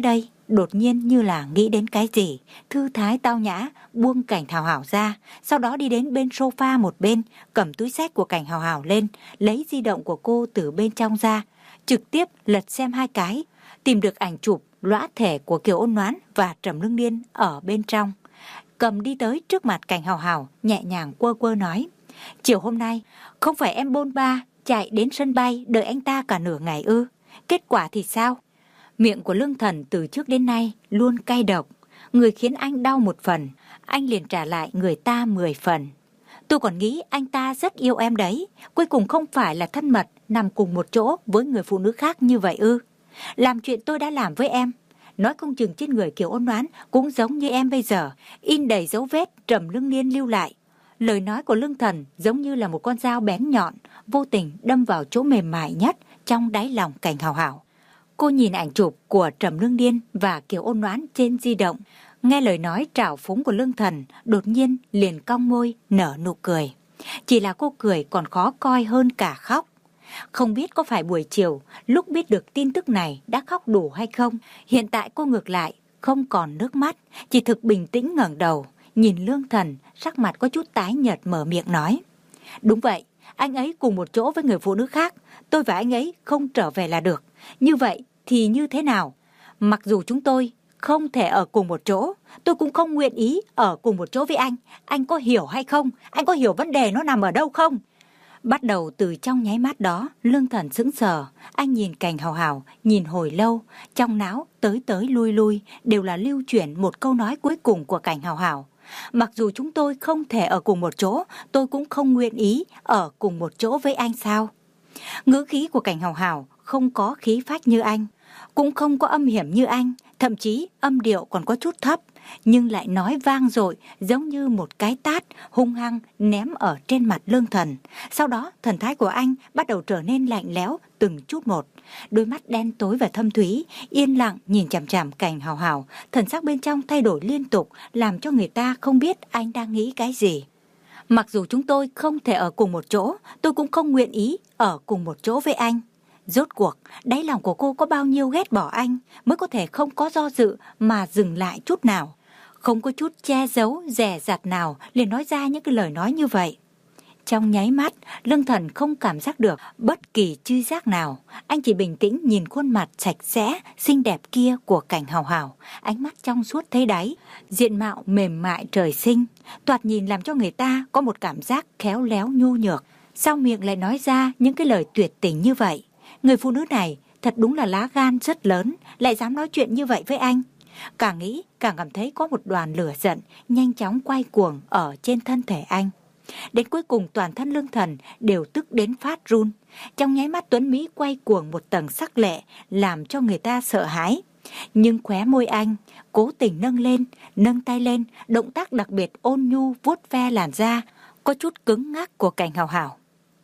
đột nhiên như là nghĩ đến cái gì, thư thái tao nhã buông Cảnh Hào Hào ra, sau đó đi đến bên sofa một bên, cầm túi xách của Cảnh Hào Hào lên, lấy di động của cô từ bên trong ra, trực tiếp lật xem hai cái, tìm được ảnh chụp lõa thể của Kiều Ôn Noãn và Trầm Lương Điên ở bên trong. Cầm đi tới trước mặt Cảnh Hào Hào, nhẹ nhàng quơ quơ nói: chiều hôm nay không phải em bôn ba chạy đến sân bay đợi anh ta cả nửa ngày ư? Kết quả thì sao? Miệng của Lương Thần từ trước đến nay luôn cay độc, người khiến anh đau một phần, anh liền trả lại người ta mười phần. Tôi còn nghĩ anh ta rất yêu em đấy, cuối cùng không phải là thân mật nằm cùng một chỗ với người phụ nữ khác như vậy ư? Làm chuyện tôi đã làm với em, nói không chừng trên người Kiều Ôn Noãn cũng giống như em bây giờ, in đầy dấu vết Trầm Lương Niên lưu lại. Lời nói của Lương Thần giống như là một con dao bén nhọn, vô tình đâm vào chỗ mềm mại nhất trong đáy lòng Cảnh Hào Hào. Cô nhìn ảnh chụp của Trầm Lương Điên và Kiều Ôn Noãn trên di động, nghe lời nói trào phúng của Lương Thần, đột nhiên liền cong môi nở nụ cười. Chỉ là cô cười còn khó coi hơn cả khóc. Không biết có phải buổi chiều lúc biết được tin tức này đã khóc đủ hay không. Hiện tại cô ngược lại không còn nước mắt, chỉ thực bình tĩnh ngẩng đầu nhìn Lương Thần, sắc mặt có chút tái nhợt mở miệng nói: đúng vậy, anh ấy cùng một chỗ với người phụ nữ khác, tôi và anh ấy không trở về là được. Như vậy thì như thế nào? Mặc dù chúng tôi không thể ở cùng một chỗ, tôi cũng không nguyện ý ở cùng một chỗ với anh. Anh có hiểu hay không? Anh có hiểu vấn đề nó nằm ở đâu không? Bắt đầu từ trong nháy mắt đó, Lương Thần sững sờ. Anh nhìn Cảnh Hào Hào, nhìn hồi lâu, trong não tới tới lui lui đều là lưu chuyển một câu nói cuối cùng của Cảnh Hào Hào: mặc dù chúng tôi không thể ở cùng một chỗ, tôi cũng không nguyện ý ở cùng một chỗ với anh sao? Ngữ khí của Cảnh Hào Hào không có khí phách như anh, cũng không có âm hiểm như anh, thậm chí âm điệu còn có chút thấp, nhưng lại nói vang dội giống như một cái tát hung hăng ném ở trên mặt Lương Thần. Sau đó thần thái của anh bắt đầu trở nên lạnh lẽo từng chút một, đôi mắt đen tối và thâm thúy yên lặng nhìn chằm chằm Cảnh Hào Hào, thần sắc bên trong thay đổi liên tục làm cho người ta không biết anh đang nghĩ cái gì. Mặc dù chúng tôi không thể ở cùng một chỗ, tôi cũng không nguyện ý ở cùng một chỗ với anh. Rốt cuộc, đáy lòng của cô có bao nhiêu ghét bỏ anh mới có thể không có do dự mà dừng lại chút nào, không có chút che giấu, dè dặt nào liền nói ra những cái lời nói như vậy. Trong nháy mắt, Lương Thần không cảm giác được bất kỳ chi giác nào. Anh chỉ bình tĩnh nhìn khuôn mặt sạch sẽ, xinh đẹp kia của Cảnh Hào Hào, ánh mắt trong suốt thấy đáy, diện mạo mềm mại trời sinh, thoạt nhìn làm cho người ta có một cảm giác khéo léo nhu nhược. Sau miệng lại nói ra những cái lời tuyệt tình như vậy. Người phụ nữ này thật đúng là lá gan rất lớn, lại dám nói chuyện như vậy với anh. Càng nghĩ càng cảm thấy có một đoàn lửa giận nhanh chóng quay cuồng ở trên thân thể anh. Đến cuối cùng toàn thân Lương Thần đều tức đến phát run. Trong nháy mắt Tuấn Mỹ quay cuồng một tầng sắc lệ làm cho người ta sợ hãi. Nhưng khóe môi anh cố tình nâng lên, nâng tay lên, động tác đặc biệt ôn nhu vuốt ve làn da có chút cứng ngắc của Cảnh Hào Hào.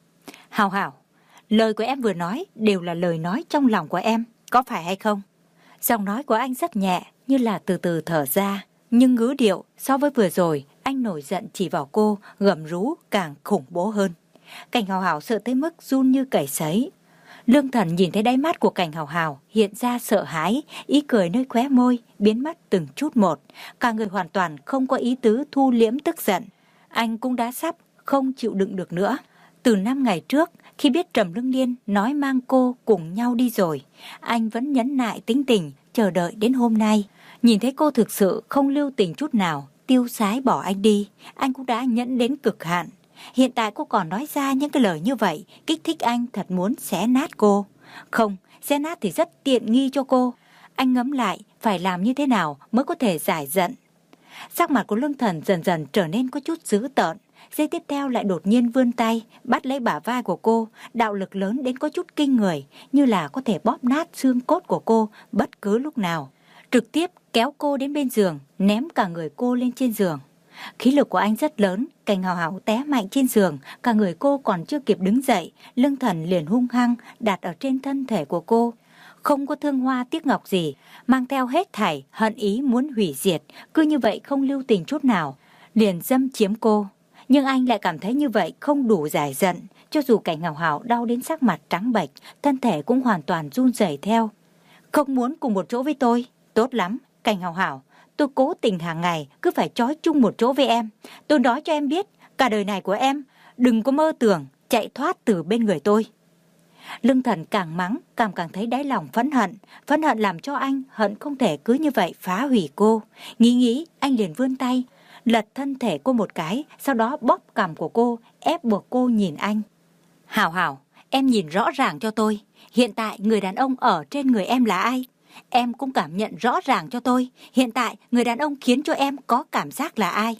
Hào Hào, lời của em vừa nói đều là lời nói trong lòng của em, có phải hay không? Giọng nói của anh rất nhẹ, như là từ từ thở ra, nhưng ngữ điệu so với vừa rồi anh nổi giận chỉ vào cô gầm rú càng khủng bố hơn. Cảnh Hào Hào sợ tới mức run như cầy sấy. Lương Thần nhìn thấy đáy mắt của Cảnh Hào Hào hiện ra sợ hãi, ý cười nơi khóe môi biến mất từng chút một, cả người hoàn toàn không có ý tứ thu liễm tức giận. Anh cũng đã sắp không chịu đựng được nữa. Từ năm ngày trước, khi biết Trầm Lương Niên nói mang cô cùng nhau đi rồi, anh vẫn nhẫn nại tính tình, chờ đợi đến hôm nay. Nhìn thấy cô thực sự không lưu tình chút nào, tiêu sái bỏ anh đi, anh cũng đã nhẫn đến cực hạn. Hiện tại cô còn nói ra những cái lời như vậy, kích thích anh thật muốn xé nát cô. Không, xé nát thì rất tiện nghi cho cô. Anh ngẫm lại phải làm như thế nào mới có thể giải giận. Sắc mặt của Lương Thần dần dần trở nên có chút dữ tợn. Giây tiếp theo lại đột nhiên vươn tay, bắt lấy bả vai của cô, đạo lực lớn đến có chút kinh người, như là có thể bóp nát xương cốt của cô bất cứ lúc nào. Trực tiếp kéo cô đến bên giường, ném cả người cô lên trên giường. Khí lực của anh rất lớn, Cảnh Hào Hào té mạnh trên giường, cả người cô còn chưa kịp đứng dậy, Lương Thần liền hung hăng đặt ở trên thân thể của cô. Không có thương hoa tiếc ngọc gì, mang theo hết thảy hận ý muốn hủy diệt, cứ như vậy không lưu tình chút nào, liền dâm chiếm cô. Nhưng anh lại cảm thấy như vậy không đủ giải giận, cho dù Cảnh Hào Hào đau đến sắc mặt trắng bệch, thân thể cũng hoàn toàn run rẩy theo. Không muốn cùng một chỗ với tôi, Tốt lắm, Cảnh Hào Hào, tôi cố tình hàng ngày cứ phải trói chung một chỗ với em. Tôi nói cho em biết, cả đời này của em đừng có mơ tưởng chạy thoát từ bên người tôi. Lương Thần càng mắng, càng càng thấy đáy lòng phẫn hận. Phẫn hận làm cho anh hận không thể cứ như vậy phá hủy cô. Nghĩ nghĩ, anh liền vươn tay, lật thân thể cô một cái, sau đó bóp cằm của cô, ép buộc cô nhìn anh. Hào Hào, em nhìn rõ ràng cho tôi. Hiện tại người đàn ông ở trên người em là ai? Em cũng cảm nhận rõ ràng cho tôi. Hiện tại người đàn ông khiến cho em có cảm giác là ai?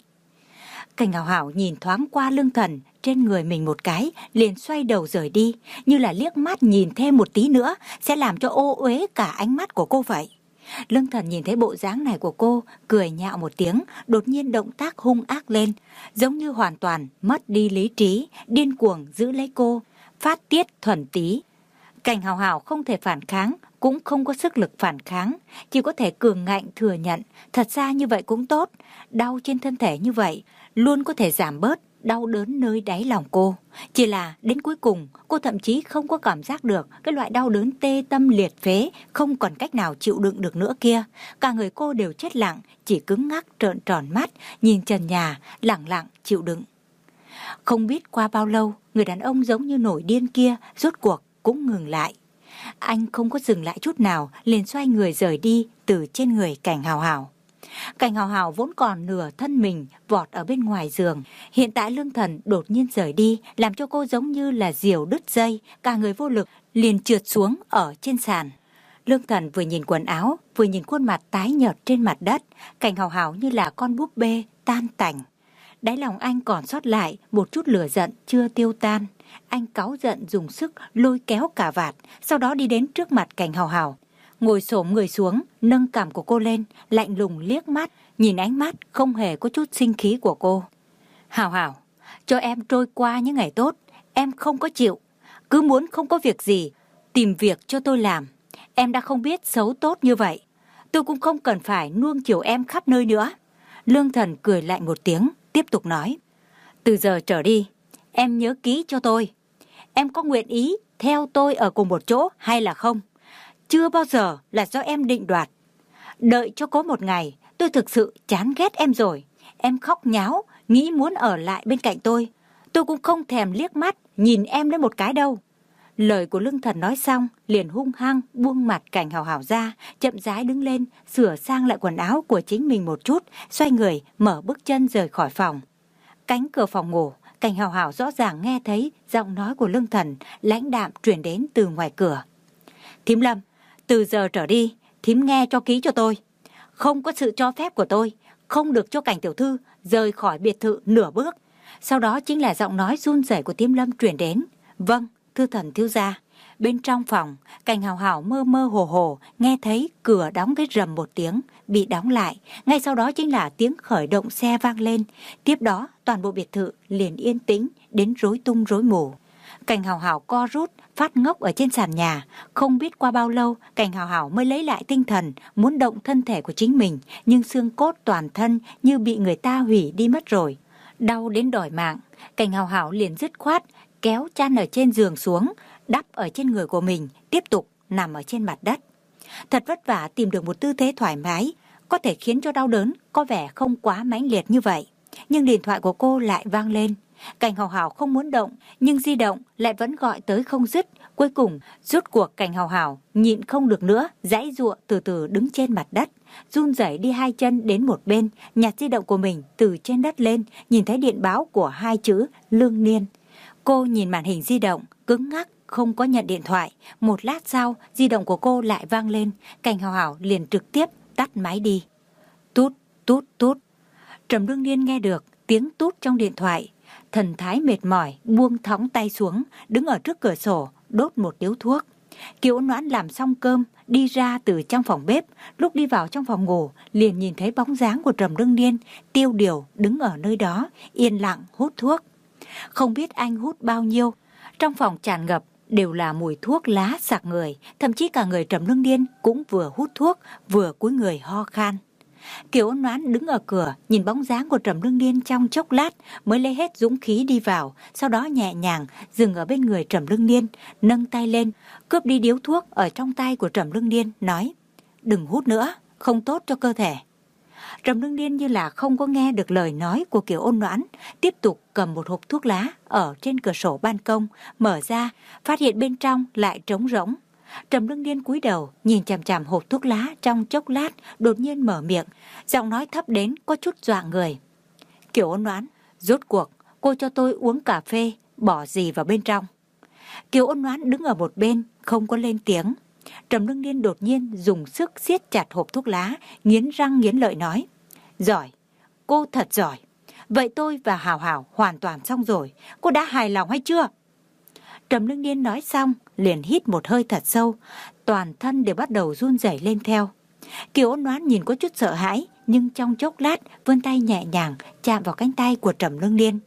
Cảnh Hào Hào nhìn thoáng qua Lương Thần trên người mình một cái, liền xoay đầu rời đi, như là liếc mắt nhìn thêm một tí nữa sẽ làm cho ô uế cả ánh mắt của cô vậy. Lương Thần nhìn thấy bộ dáng này của cô, cười nhạo một tiếng, đột nhiên động tác hung ác lên, giống như hoàn toàn mất đi lý trí, điên cuồng giữ lấy cô, phát tiết thuần tí. Cảnh Hào Hào không thể phản kháng, cũng không có sức lực phản kháng, chỉ có thể cường ngạnh thừa nhận, thật ra như vậy cũng tốt, đau trên thân thể như vậy, luôn có thể giảm bớt đau đớn nơi đáy lòng cô. Chỉ là đến cuối cùng, cô thậm chí không có cảm giác được cái loại đau đớn tê tâm liệt phế, không còn cách nào chịu đựng được nữa kia. Cả người cô đều chết lặng, chỉ cứng ngắc trợn tròn mắt, nhìn trần nhà, lặng lặng chịu đựng. Không biết qua bao lâu, người đàn ông giống như nổi điên kia rốt cuộc cũng ngừng lại. Anh không có dừng lại chút nào, liền xoay người rời đi từ trên người Cảnh Hào Hào. Cảnh Hào Hào vốn còn nửa thân mình vọt ở bên ngoài giường. Hiện tại Lương Thần đột nhiên rời đi, làm cho cô giống như là diều đứt dây, cả người vô lực liền trượt xuống ở trên sàn. Lương Thần vừa nhìn quần áo, vừa nhìn khuôn mặt tái nhợt trên mặt đất. Cảnh Hào Hào như là con búp bê tan tành. Đáy lòng anh còn sót lại một chút lửa giận chưa tiêu tan. Anh cáu giận dùng sức lôi kéo cà vạt, sau đó đi đến trước mặt Cảnh Hào Hào, ngồi xổm người xuống, nâng cằm của cô lên, lạnh lùng liếc mắt, nhìn ánh mắt không hề có chút sinh khí của cô. Hào Hào, cho em trôi qua những ngày tốt, em không có chịu, cứ muốn không có việc gì, tìm việc cho tôi làm. Em đã không biết xấu tốt như vậy, tôi cũng không cần phải nuông chiều em khắp nơi nữa. Lương Thần cười lạnh một tiếng, tiếp tục nói. Từ giờ trở đi, em nhớ kỹ cho tôi. Em có nguyện ý theo tôi ở cùng một chỗ hay là không? Chưa bao giờ là do em định đoạt. Đợi cho có một ngày, tôi thực sự chán ghét em rồi. Em khóc nháo, nghĩ muốn ở lại bên cạnh tôi. Tôi cũng không thèm liếc mắt, nhìn em lên một cái đâu. Lời của Lương Thần nói xong, liền hung hăng buông mặt Cảnh Hào Hào ra, chậm rãi đứng lên, sửa sang lại quần áo của chính mình một chút, xoay người, mở bước chân rời khỏi phòng. Cánh cửa phòng ngủ, Cảnh Hào Hào rõ ràng nghe thấy giọng nói của Lương Thần lãnh đạm truyền đến từ ngoài cửa. Thím Lâm, từ giờ trở đi, thím nghe cho kỹ cho tôi. Không có sự cho phép của tôi, không được cho Cảnh tiểu thư rời khỏi biệt thự nửa bước. Sau đó chính là giọng nói run rẩy của thím Lâm truyền đến. Vâng, thưa thần thiếu gia. Bên trong phòng, Cảnh Hào Hào mơ mơ hồ hồ nghe thấy cửa đóng cái rầm một tiếng, bị đóng lại. Ngay sau đó chính là tiếng khởi động xe vang lên. Tiếp đó toàn bộ biệt thự liền yên tĩnh đến rối tung rối mù. Cảnh Hào Hào co rút, phát ngốc ở trên sàn nhà. Không biết qua bao lâu, Cảnh Hào Hào mới lấy lại tinh thần, muốn động thân thể của chính mình, nhưng xương cốt toàn thân như bị người ta hủy đi mất rồi. Đau đến đòi mạng, Cảnh Hào Hào liền dứt khoát, kéo chăn ở trên giường xuống, đắp ở trên người của mình, tiếp tục nằm ở trên mặt đất. Thật vất vả tìm được một tư thế thoải mái, có thể khiến cho đau đớn có vẻ không quá mãnh liệt như vậy. Nhưng điện thoại của cô lại vang lên. Cảnh Hào Hào không muốn động, nhưng di động lại vẫn gọi tới không dứt. Cuối cùng, rốt cuộc Cảnh Hào Hào nhịn không được nữa, giãy giụa từ từ đứng trên mặt đất, run rẩy đi hai chân đến một bên, nhặt di động của mình từ trên đất lên, nhìn thấy điện báo của hai chữ Lương Niên. Cô nhìn màn hình di động, cứng ngắc, không có nhận điện thoại. Một lát sau, di động của cô lại vang lên. Cảnh Hào Hào liền trực tiếp tắt máy đi. Tút, tút, tút. Trầm Lương Niên nghe được tiếng tút trong điện thoại. Thần thái mệt mỏi, buông thõng tay xuống, đứng ở trước cửa sổ, đốt một điếu thuốc. Kiều Ôn Noãn làm xong cơm, đi ra từ trong phòng bếp. Lúc đi vào trong phòng ngủ, liền nhìn thấy bóng dáng của Trầm Lương Niên, tiêu điều, đứng ở nơi đó, yên lặng hút thuốc. Không biết anh hút bao nhiêu. Trong phòng tràn ngập đều là mùi thuốc lá sặc người, thậm chí cả người Trầm Lương Niên cũng vừa hút thuốc, vừa cúi người ho khan. Kiều Ôn Noãn đứng ở cửa, nhìn bóng dáng của Trầm Lương Niên trong chốc lát, mới lấy hết dũng khí đi vào, sau đó nhẹ nhàng dừng ở bên người Trầm Lương Niên, nâng tay lên, cướp đi điếu thuốc ở trong tay của Trầm Lương Niên, nói: "Đừng hút nữa, không tốt cho cơ thể. Trầm Lương Điên như là không có nghe được lời nói của Kiều Ôn Noãn, tiếp tục cầm một hộp thuốc lá ở trên cửa sổ ban công, mở ra, phát hiện bên trong lại trống rỗng. Trầm Lương Điên cúi đầu, nhìn chằm chằm hộp thuốc lá trong chốc lát, đột nhiên mở miệng, giọng nói thấp đến có chút dọa người. Kiều Ôn Noãn, rốt cuộc, cô cho tôi uống cà phê, bỏ gì vào bên trong? Kiều Ôn Noãn đứng ở một bên, không có lên tiếng. Trầm Lương Điên đột nhiên dùng sức siết chặt hộp thuốc lá, nghiến răng nghiến lợi nói. Giỏi, cô thật giỏi. Vậy tôi và Hảo Hảo hoàn toàn xong rồi, cô đã hài lòng hay chưa? Trầm Lương Điên nói xong, liền hít một hơi thật sâu, toàn thân đều bắt đầu run rẩy lên theo. Kiều Ôn Noãn nhìn có chút sợ hãi, nhưng trong chốc lát vươn tay nhẹ nhàng chạm vào cánh tay của Trầm Lương Điên.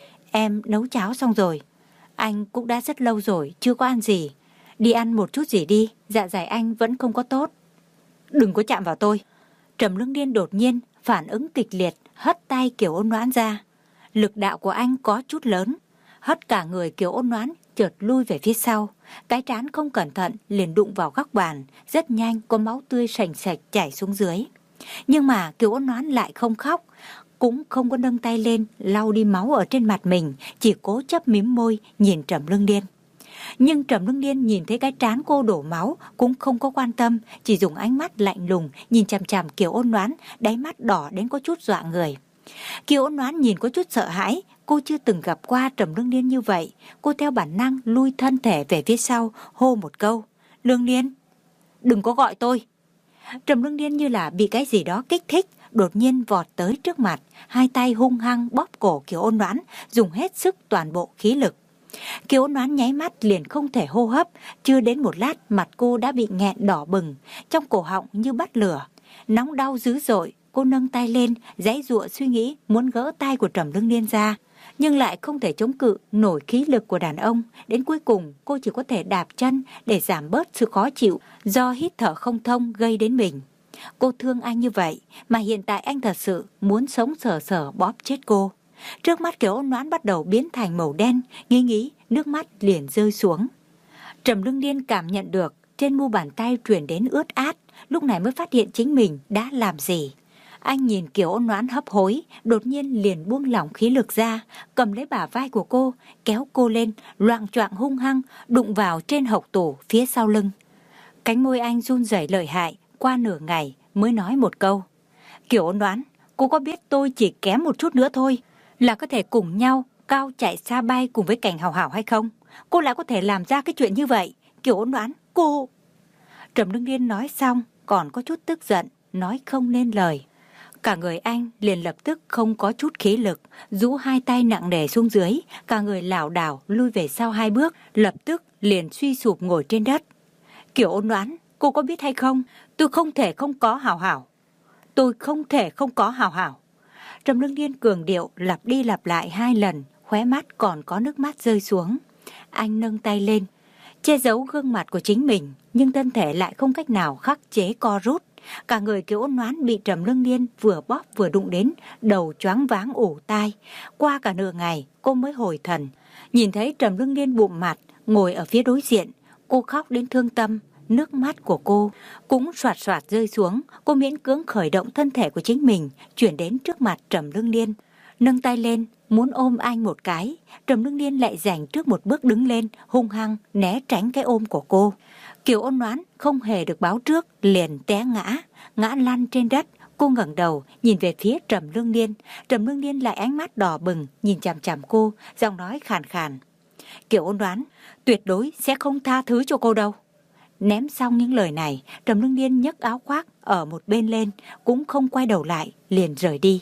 Em nấu cháo xong rồi, anh cũng đã rất lâu rồi chưa có ăn gì. Đi ăn một chút gì đi, dạ dày anh vẫn không có tốt. Đừng có chạm vào tôi. Trầm Lương Điên đột nhiên phản ứng kịch liệt, hất tay Kiều Ôn Noãn ra. Lực đạo của anh có chút lớn, hất cả người Kiều Ôn Noãn chợt lui về phía sau. Cái trán không cẩn thận liền đụng vào góc bàn, rất nhanh có máu tươi sành sạch chảy xuống dưới. Nhưng mà Kiều Ôn Noãn lại không khóc, cũng không có nâng tay lên lau đi máu ở trên mặt mình, chỉ cố chấp mím môi nhìn Trầm Lương Điên. Nhưng Trầm Lương Điên nhìn thấy cái trán cô đổ máu cũng không có quan tâm, chỉ dùng ánh mắt lạnh lùng nhìn chằm chằm Kiều Ôn Noãn, đáy mắt đỏ đến có chút dọa người. Kiều Ôn Noãn nhìn có chút sợ hãi, cô chưa từng gặp qua Trầm Lương Điên như vậy, cô theo bản năng lui thân thể về phía sau, hô một câu, Lương Điên, đừng có gọi tôi. Trầm Lương Điên như là bị cái gì đó kích thích, đột nhiên vọt tới trước mặt, hai tay hung hăng bóp cổ Kiều Ôn Noãn, dùng hết sức toàn bộ khí lực. Kiều Ôn Noãn nháy mắt liền không thể hô hấp, chưa đến một lát mặt cô đã bị nghẹn đỏ bừng, trong cổ họng như bắt lửa, nóng đau dữ dội. Cô nâng tay lên, giãy giụa suy nghĩ muốn gỡ tay của Trầm Lương Điên ra, nhưng lại không thể chống cự nổi khí lực của đàn ông. Đến cuối cùng cô chỉ có thể đạp chân để giảm bớt sự khó chịu do hít thở không thông gây đến mình. Cô thương anh như vậy, mà hiện tại anh thật sự muốn sống sờ sờ bóp chết cô. Trước mắt Kiều Ôn Noãn bắt đầu biến thành màu đen, nghĩ nghĩ, nước mắt liền rơi xuống. Trầm Lương Điên cảm nhận được trên mu bàn tay truyền đến ướt át, lúc này mới phát hiện chính mình đã làm gì. Anh nhìn Kiều Ôn Noãn hấp hối, đột nhiên liền buông lỏng khí lực ra, cầm lấy bả vai của cô, kéo cô lên, loạng choạng hung hăng, đụng vào trên hộc tủ phía sau lưng. Cánh môi anh run rẩy lợi hại, qua nửa ngày mới nói một câu. Kiều Ôn Noãn, cô có biết tôi chỉ kém một chút nữa thôi là có thể cùng nhau cao chạy xa bay cùng với Cảnh Hảo Hảo hay không? Cô lại có thể làm ra cái chuyện như vậy. Kiều Ôn Noãn, cô... Trầm Lương Điên nói xong, còn có chút tức giận, nói không nên lời. Cả người anh liền lập tức không có chút khí lực, rũ hai tay nặng nề xuống dưới, cả người lảo đảo lui về sau hai bước, lập tức liền suy sụp ngồi trên đất. Kiều Ôn Noãn, cô có biết hay không, tôi không thể không có Hảo Hảo. Tôi không thể không có Hảo Hảo. Trầm Lương Điên cường điệu lặp đi lặp lại hai lần, khóe mắt còn có nước mắt rơi xuống. Anh nâng tay lên, che giấu gương mặt của chính mình, nhưng thân thể lại không cách nào khắc chế co rút. Cả người Kiều Ôn Noãn bị Trầm Lương Điên vừa bóp vừa đụng đến, đầu choáng váng ủ tai. Qua cả nửa ngày cô mới hồi thần, nhìn thấy Trầm Lương Điên bụm mặt ngồi ở phía đối diện. Cô khóc đến thương tâm, nước mắt của cô cũng xoạt xoạt rơi xuống. Cô miễn cưỡng khởi động thân thể của chính mình, chuyển đến trước mặt Trầm Lương Điên, nâng tay lên muốn ôm anh một cái. Trầm Lương Điên lại giành trước một bước đứng lên, hung hăng né tránh cái ôm của cô. Kiều Ôn Noãn không hề được báo trước liền té ngã, ngã lăn trên đất. Cô ngẩng đầu nhìn về phía Trầm Lương Điên. Trầm Lương Điên lại ánh mắt đỏ bừng nhìn chằm chằm cô, giọng nói khàn khàn. Kiều Ôn Noãn, tuyệt đối sẽ không tha thứ cho cô đâu. Ném xong những lời này, Trầm Lương Điên nhấc áo khoác ở một bên lên, cũng không quay đầu lại, liền rời đi.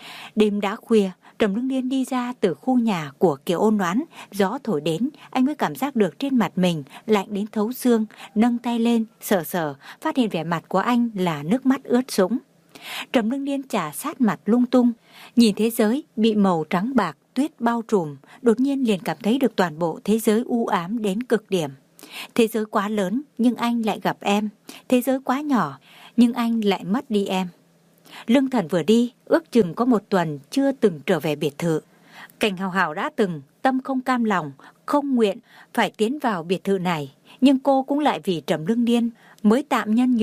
Đêm đã khuya, Trầm Lương Điên đi ra từ khu nhà của Kiều Ôn Noãn, gió thổi đến, anh mới cảm giác được trên mặt mình lạnh đến thấu xương, nâng tay lên, sờ sờ, phát hiện vẻ mặt của anh là nước mắt ướt sũng. Trầm Lương Điên chà sát mặt lung tung, nhìn thế giới bị màu trắng bạc tuyết bao trùm, đột nhiên liền cảm thấy được toàn bộ thế giới u ám đến cực điểm. Thế giới quá lớn nhưng anh lại gặp em, thế giới quá nhỏ nhưng anh lại mất đi em. Lương Thần vừa đi, ước chừng có một tuần chưa từng trở về biệt thự. Cảnh Hảo Hảo đã từng tâm không cam lòng, không nguyện phải tiến vào biệt thự này, nhưng cô cũng lại vì Trầm Lương Điên mới tạm nhân nhượng,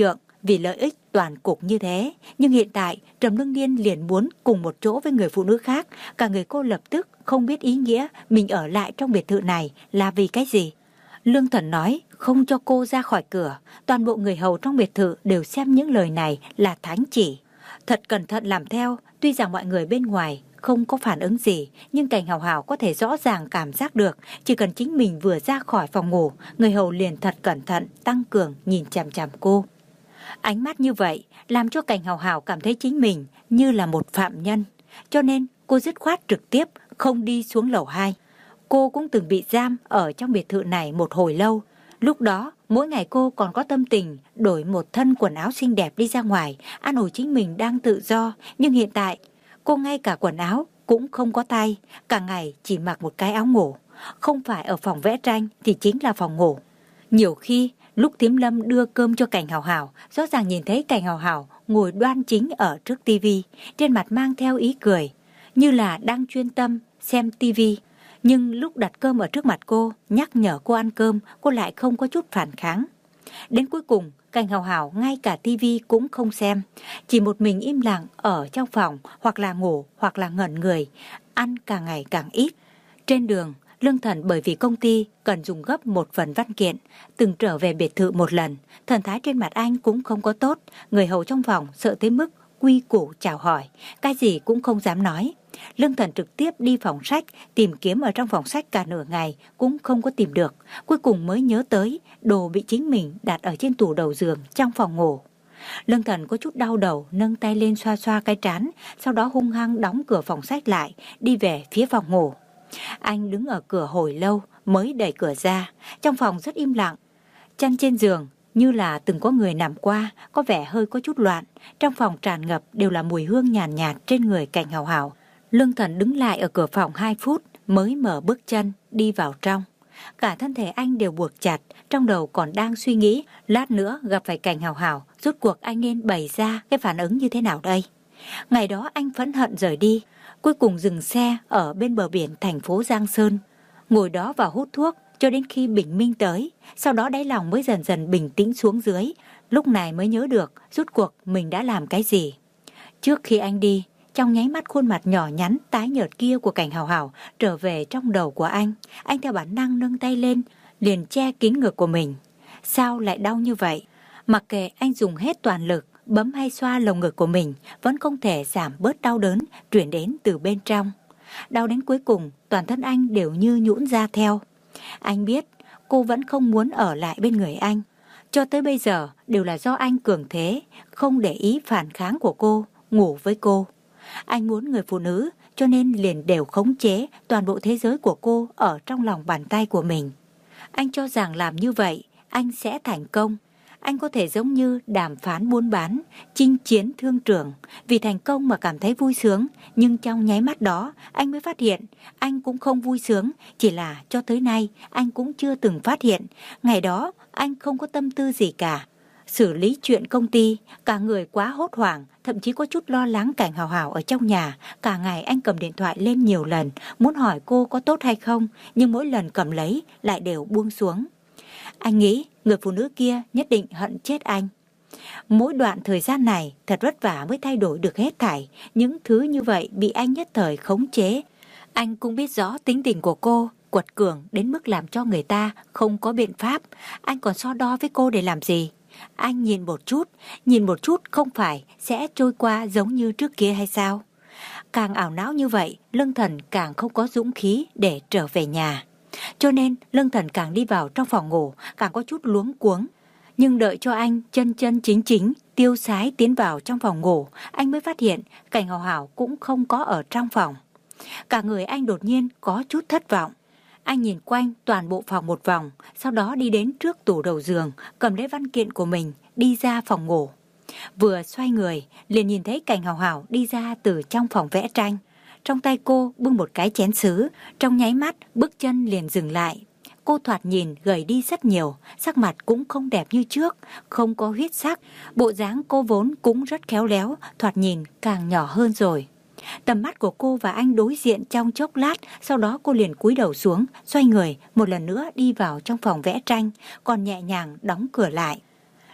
vì lợi ích toàn cục như thế. Nhưng hiện tại Trầm Lương Niên liền muốn cùng một chỗ với người phụ nữ khác. Cả người cô lập tức không biết ý nghĩa mình ở lại trong biệt thự này là vì cái gì. Lương Thần nói không cho cô ra khỏi cửa. Toàn bộ người hầu trong biệt thự đều xem những lời này là thánh chỉ. Thật cẩn thận làm theo. Tuy rằng mọi người bên ngoài không có phản ứng gì, nhưng Cảnh Hào Hào có thể rõ ràng cảm giác được. Chỉ cần chính mình vừa ra khỏi phòng ngủ, người hầu liền thật cẩn thận, tăng cường nhìn chằm chằm cô. Ánh mắt như vậy làm cho Cảnh Hào Hào cảm thấy chính mình như là một phạm nhân. Cho nên cô dứt khoát trực tiếp không đi xuống lầu hai. Cô cũng từng bị giam ở trong biệt thự này một hồi lâu. Lúc đó mỗi ngày cô còn có tâm tình đổi một thân quần áo xinh đẹp đi ra ngoài, an ủi chính mình đang tự do. Nhưng hiện tại cô ngay cả quần áo cũng không có tay, cả ngày chỉ mặc một cái áo ngủ. Không phải ở phòng vẽ tranh thì chính là phòng ngủ. Nhiều khi lúc Thím Lâm đưa cơm cho Cảnh Hào Hào, rõ ràng nhìn thấy Cảnh Hào Hào ngồi đoan chính ở trước tivi, trên mặt mang theo ý cười, như là đang chuyên tâm xem tivi. Nhưng lúc đặt cơm ở trước mặt cô, nhắc nhở cô ăn cơm, cô lại không có chút phản kháng. Đến cuối cùng, Cảnh Hào Hào ngay cả tivi cũng không xem, chỉ một mình im lặng ở trong phòng, hoặc là ngủ hoặc là ngẩn người, ăn càng ngày càng ít. Trên đường, Lương Thần bởi vì công ty cần dùng gấp một phần văn kiện, từng trở về biệt thự một lần, thần thái trên mặt anh cũng không có tốt. Người hầu trong phòng sợ tới mức quy củ chào hỏi, cái gì cũng không dám nói. Lương Thần trực tiếp đi phòng sách, tìm kiếm ở trong phòng sách cả nửa ngày cũng không có tìm được. Cuối cùng mới nhớ tới đồ bị chính mình đặt ở trên tủ đầu giường trong phòng ngủ. Lương Thần có chút đau đầu, nâng tay lên xoa xoa cái trán, sau đó hung hăng đóng cửa phòng sách lại, đi về phía phòng ngủ. Anh đứng ở cửa hồi lâu mới đẩy cửa ra. Trong phòng rất im lặng. Chăn trên giường như là từng có người nằm qua, có vẻ hơi có chút loạn. Trong phòng tràn ngập đều là mùi hương nhàn nhạt, nhạt trên người Cảnh Hào Hào. Lương Thần đứng lại ở cửa phòng hai phút mới mở bước chân đi vào trong. Cả thân thể anh đều buộc chặt, trong đầu còn đang suy nghĩ lát nữa gặp phải Cảnh Hào Hào, rốt cuộc anh nên bày ra cái phản ứng như thế nào đây. Ngày đó anh phẫn hận rời đi, cuối cùng dừng xe ở bên bờ biển thành phố Giang Sơn, ngồi đó và hút thuốc cho đến khi bình minh tới. Sau đó đáy lòng mới dần dần bình tĩnh xuống dưới, lúc này mới nhớ được rốt cuộc mình đã làm cái gì. Trước khi anh đi, trong nháy mắt khuôn mặt nhỏ nhắn tái nhợt kia của Cảnh Hào Hào trở về trong đầu của anh. Anh theo bản năng nâng tay lên, liền che kín ngực của mình. Sao lại đau như vậy? Mặc kệ anh dùng hết toàn lực bấm hay xoa lồng ngực của mình, vẫn không thể giảm bớt đau đớn truyền đến từ bên trong. Đau đến cuối cùng, toàn thân anh đều như nhũn ra theo. Anh biết cô vẫn không muốn ở lại bên người anh. Cho tới bây giờ đều là do anh cường thế, không để ý phản kháng của cô, ngủ với cô. Anh muốn người phụ nữ, cho nên liền đều khống chế toàn bộ thế giới của cô ở trong lòng bàn tay của mình. Anh cho rằng làm như vậy, anh sẽ thành công. Anh có thể giống như đàm phán buôn bán, chinh chiến thương trường, vì thành công mà cảm thấy vui sướng. Nhưng trong nháy mắt đó, anh mới phát hiện, anh cũng không vui sướng. Chỉ là cho tới nay, anh cũng chưa từng phát hiện. Ngày đó, anh không có tâm tư gì cả. Xử lý chuyện công ty, cả người quá hốt hoảng, thậm chí có chút lo lắng Cảnh Hào Hào ở trong nhà. Cả ngày anh cầm điện thoại lên nhiều lần, muốn hỏi cô có tốt hay không, nhưng mỗi lần cầm lấy lại đều buông xuống. Anh nghĩ người phụ nữ kia nhất định hận chết anh. Mỗi đoạn thời gian này thật vất vả mới thay đổi được hết thảy. Những thứ như vậy bị anh nhất thời khống chế. Anh cũng biết rõ tính tình của cô quật cường đến mức làm cho người ta không có biện pháp. Anh còn so đo với cô để làm gì? Anh nhìn một chút, nhìn một chút không phải sẽ trôi qua giống như trước kia hay sao? Càng ảo não như vậy, Lương Thần càng không có dũng khí để trở về nhà. Cho nên Lương Thần càng đi vào trong phòng ngủ, càng có chút luống cuống. Nhưng đợi cho anh chân chân chính chính, tiêu sái tiến vào trong phòng ngủ, anh mới phát hiện Cảnh Hào Hào cũng không có ở trong phòng. Cả người anh đột nhiên có chút thất vọng. Anh nhìn quanh toàn bộ phòng một vòng, sau đó đi đến trước tủ đầu giường, cầm lấy văn kiện của mình, đi ra phòng ngủ. Vừa xoay người, liền nhìn thấy Cảnh Hào Hào đi ra từ trong phòng vẽ tranh. Trong tay cô bưng một cái chén sứ, trong nháy mắt bước chân liền dừng lại. Cô thoạt nhìn gầy đi rất nhiều, sắc mặt cũng không đẹp như trước, không có huyết sắc. Bộ dáng cô vốn cũng rất khéo léo, thoạt nhìn càng nhỏ hơn rồi. Tầm mắt của cô và anh đối diện trong chốc lát, sau đó cô liền cúi đầu xuống, xoay người, một lần nữa đi vào trong phòng vẽ tranh, còn nhẹ nhàng đóng cửa lại.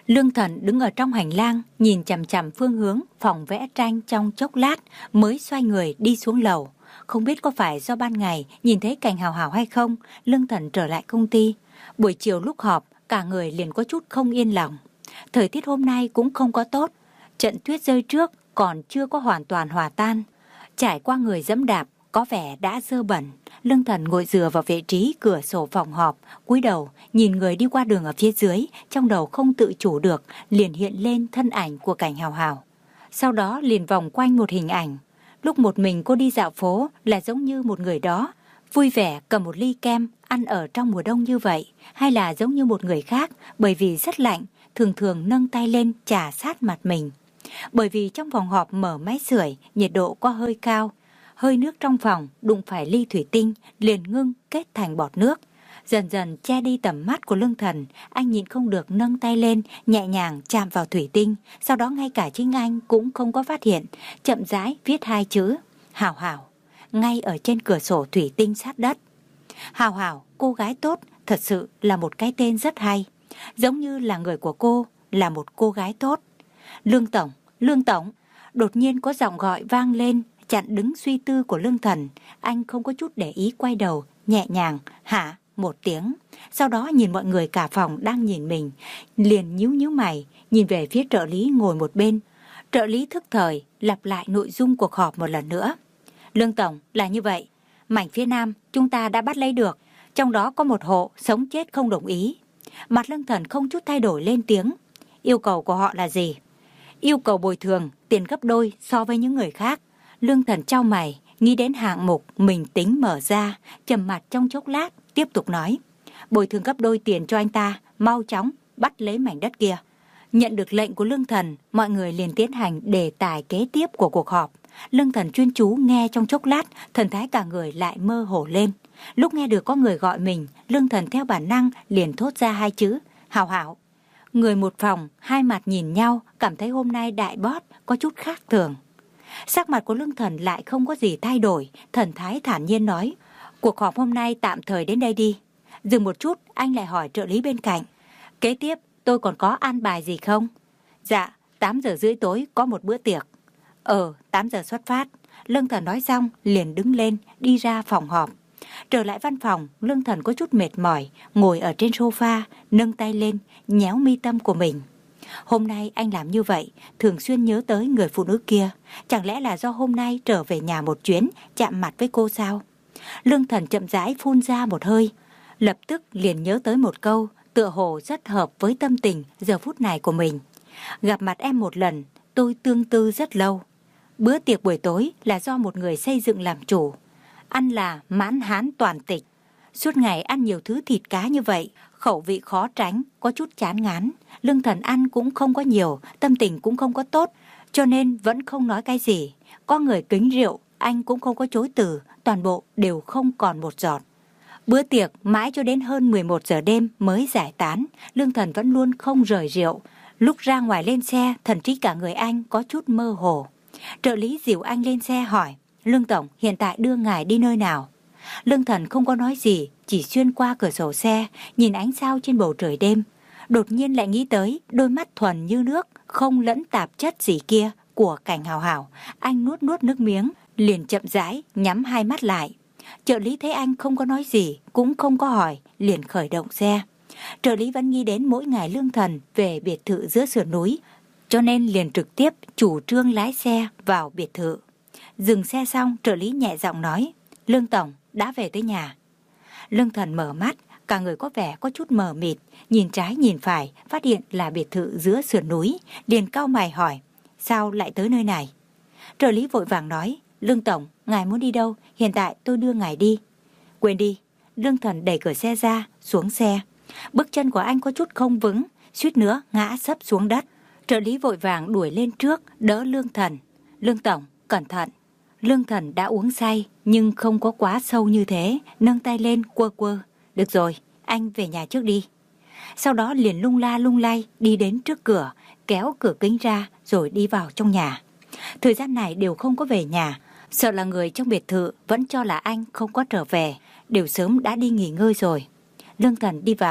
Lương Thần đứng ở trong hành lang, nhìn chằm chằm phương hướng phòng vẽ tranh trong chốc lát mới xoay người đi xuống lầu. Không biết có phải do ban ngày nhìn thấy cảnh hào hào hay không, Lương Thần trở lại công ty. Buổi chiều lúc họp, cả người liền có chút không yên lòng. Thời tiết hôm nay cũng không có tốt, trận tuyết rơi trước còn chưa có hoàn toàn hòa tan. Trải qua người dẫm đạp, có vẻ đã dơ bẩn. Lương Thần ngồi dựa vào vị trí cửa sổ phòng họp, cúi đầu nhìn người đi qua đường ở phía dưới, trong đầu không tự chủ được liền hiện lên thân ảnh của cảnh hào hào. Sau đó liền vòng quanh một hình ảnh. Lúc một mình cô đi dạo phố là giống như một người đó, vui vẻ cầm một ly kem ăn ở trong mùa đông như vậy, hay là giống như một người khác bởi vì rất lạnh, thường thường nâng tay lên chà sát mặt mình. Bởi vì trong phòng họp mở máy sưởi, nhiệt độ có hơi cao, hơi nước trong phòng đụng phải ly thủy tinh liền ngưng kết thành bọt nước. Dần dần che đi tầm mắt của Lương Thần, anh nhịn không được nâng tay lên, nhẹ nhàng chạm vào thủy tinh, sau đó ngay cả chính anh cũng không có phát hiện, chậm rãi viết hai chữ Hảo Hảo ngay ở trên cửa sổ thủy tinh sát đất. Hảo Hảo, cô gái tốt, thật sự là một cái tên rất hay, giống như là người của cô là một cô gái tốt. Lương Tổng, Lương Tổng, đột nhiên có giọng gọi vang lên, chặn đứng suy tư của Lương Thần. Anh không có chút để ý quay đầu, nhẹ nhàng hả một tiếng, sau đó nhìn mọi người cả phòng đang nhìn mình, liền nhíu nhíu mày, nhìn về phía trợ lý ngồi một bên. Trợ lý thức thời lặp lại nội dung cuộc họp một lần nữa. Lương Tổng, là như vậy, mảnh phía Nam chúng ta đã bắt lấy được, trong đó có một hộ sống chết không đồng ý. Mặt Lương Thần không chút thay đổi lên tiếng. Yêu cầu của họ là gì? Yêu cầu bồi thường tiền gấp đôi so với những người khác. Lương Thần chau mày, nghĩ đến hạng mục mình tính mở ra, trầm mặt trong chốc lát, tiếp tục nói. Bồi thường gấp đôi tiền cho anh ta, mau chóng bắt lấy mảnh đất kia. Nhận được lệnh của Lương Thần, mọi người liền tiến hành đề tài kế tiếp của cuộc họp. Lương Thần chuyên chú nghe trong chốc lát, thần thái cả người lại mơ hồ lên. Lúc nghe được có người gọi mình, Lương Thần theo bản năng liền thốt ra hai chữ Hảo Hảo. Người một phòng, hai mặt nhìn nhau, cảm thấy hôm nay đại boss có chút khác thường. Sắc mặt của Lương Thần lại không có gì thay đổi, thần thái thản nhiên nói, cuộc họp hôm nay tạm thời đến đây đi. Dừng một chút, anh lại hỏi trợ lý bên cạnh, kế tiếp tôi còn có an bài gì không? Dạ, tám giờ rưỡi tối có một bữa tiệc. Ờ, tám giờ xuất phát. Lương Thần nói xong, liền đứng lên, đi ra phòng họp. Trở lại văn phòng, Lương Thần có chút mệt mỏi, ngồi ở trên sofa, nâng tay lên, nhéo mi tâm của mình. Hôm nay anh làm như vậy, thường xuyên nhớ tới người phụ nữ kia. Chẳng lẽ là do hôm nay trở về nhà một chuyến, chạm mặt với cô sao? Lương Thần chậm rãi phun ra một hơi, lập tức liền nhớ tới một câu, tựa hồ rất hợp với tâm tình giờ phút này của mình. Gặp mặt em một lần, tôi tương tư rất lâu. Bữa tiệc buổi tối là do một người xây dựng làm chủ. Ăn là mãn hán toàn tịch. Suốt ngày ăn nhiều thứ thịt cá như vậy, khẩu vị khó tránh, có chút chán ngán. Lương Thần ăn cũng không có nhiều, tâm tình cũng không có tốt, cho nên vẫn không nói cái gì. Có người kính rượu, anh cũng không có chối từ, toàn bộ đều không còn một giọt. Bữa tiệc mãi cho đến hơn mười một giờ đêm mới giải tán, Lương Thần vẫn luôn không rời rượu. Lúc ra ngoài lên xe, thần trí cả người anh có chút mơ hồ. Trợ lý dìu anh lên xe hỏi, Lương Tổng hiện tại đưa ngài đi nơi nào? Lương Thần không có nói gì, chỉ xuyên qua cửa sổ xe, nhìn ánh sao trên bầu trời đêm. Đột nhiên lại nghĩ tới đôi mắt thuần như nước, không lẫn tạp chất gì kia của cảnh hào hảo. Anh nuốt nuốt nước miếng, liền chậm rãi nhắm hai mắt lại. Trợ lý thấy anh không có nói gì, cũng không có hỏi, liền khởi động xe. Trợ lý vẫn nghĩ đến mỗi ngày Lương Thần về biệt thự giữa sườn núi, cho nên liền trực tiếp chủ trương lái xe vào biệt thự. Dừng xe xong, trợ lý nhẹ giọng nói, Lương Tổng đã về tới nhà. Lương Thần mở mắt, cả người có vẻ có chút mờ mịt, nhìn trái nhìn phải, phát hiện là biệt thự giữa sườn núi, liền cau mày hỏi, sao lại tới nơi này? Trợ lý vội vàng nói, Lương Tổng, ngài muốn đi đâu? Hiện tại tôi đưa ngài đi. Quên đi. Lương Thần đẩy cửa xe ra, xuống xe. Bước chân của anh có chút không vững, suýt nữa ngã sấp xuống đất. Trợ lý vội vàng đuổi lên trước, đỡ Lương Thần. Lương Tổng, cẩn thận. Lương Thần đã uống say, nhưng không có quá sâu như thế, nâng tay lên quơ quơ. Được rồi, anh về nhà trước đi. Sau đó liền lung la lung lay đi đến trước cửa, kéo cửa kính ra rồi đi vào trong nhà. Thời gian này đều không có về nhà, sợ là người trong biệt thự vẫn cho là anh không có trở về, đều sớm đã đi nghỉ ngơi rồi. Lương Thần đi vào,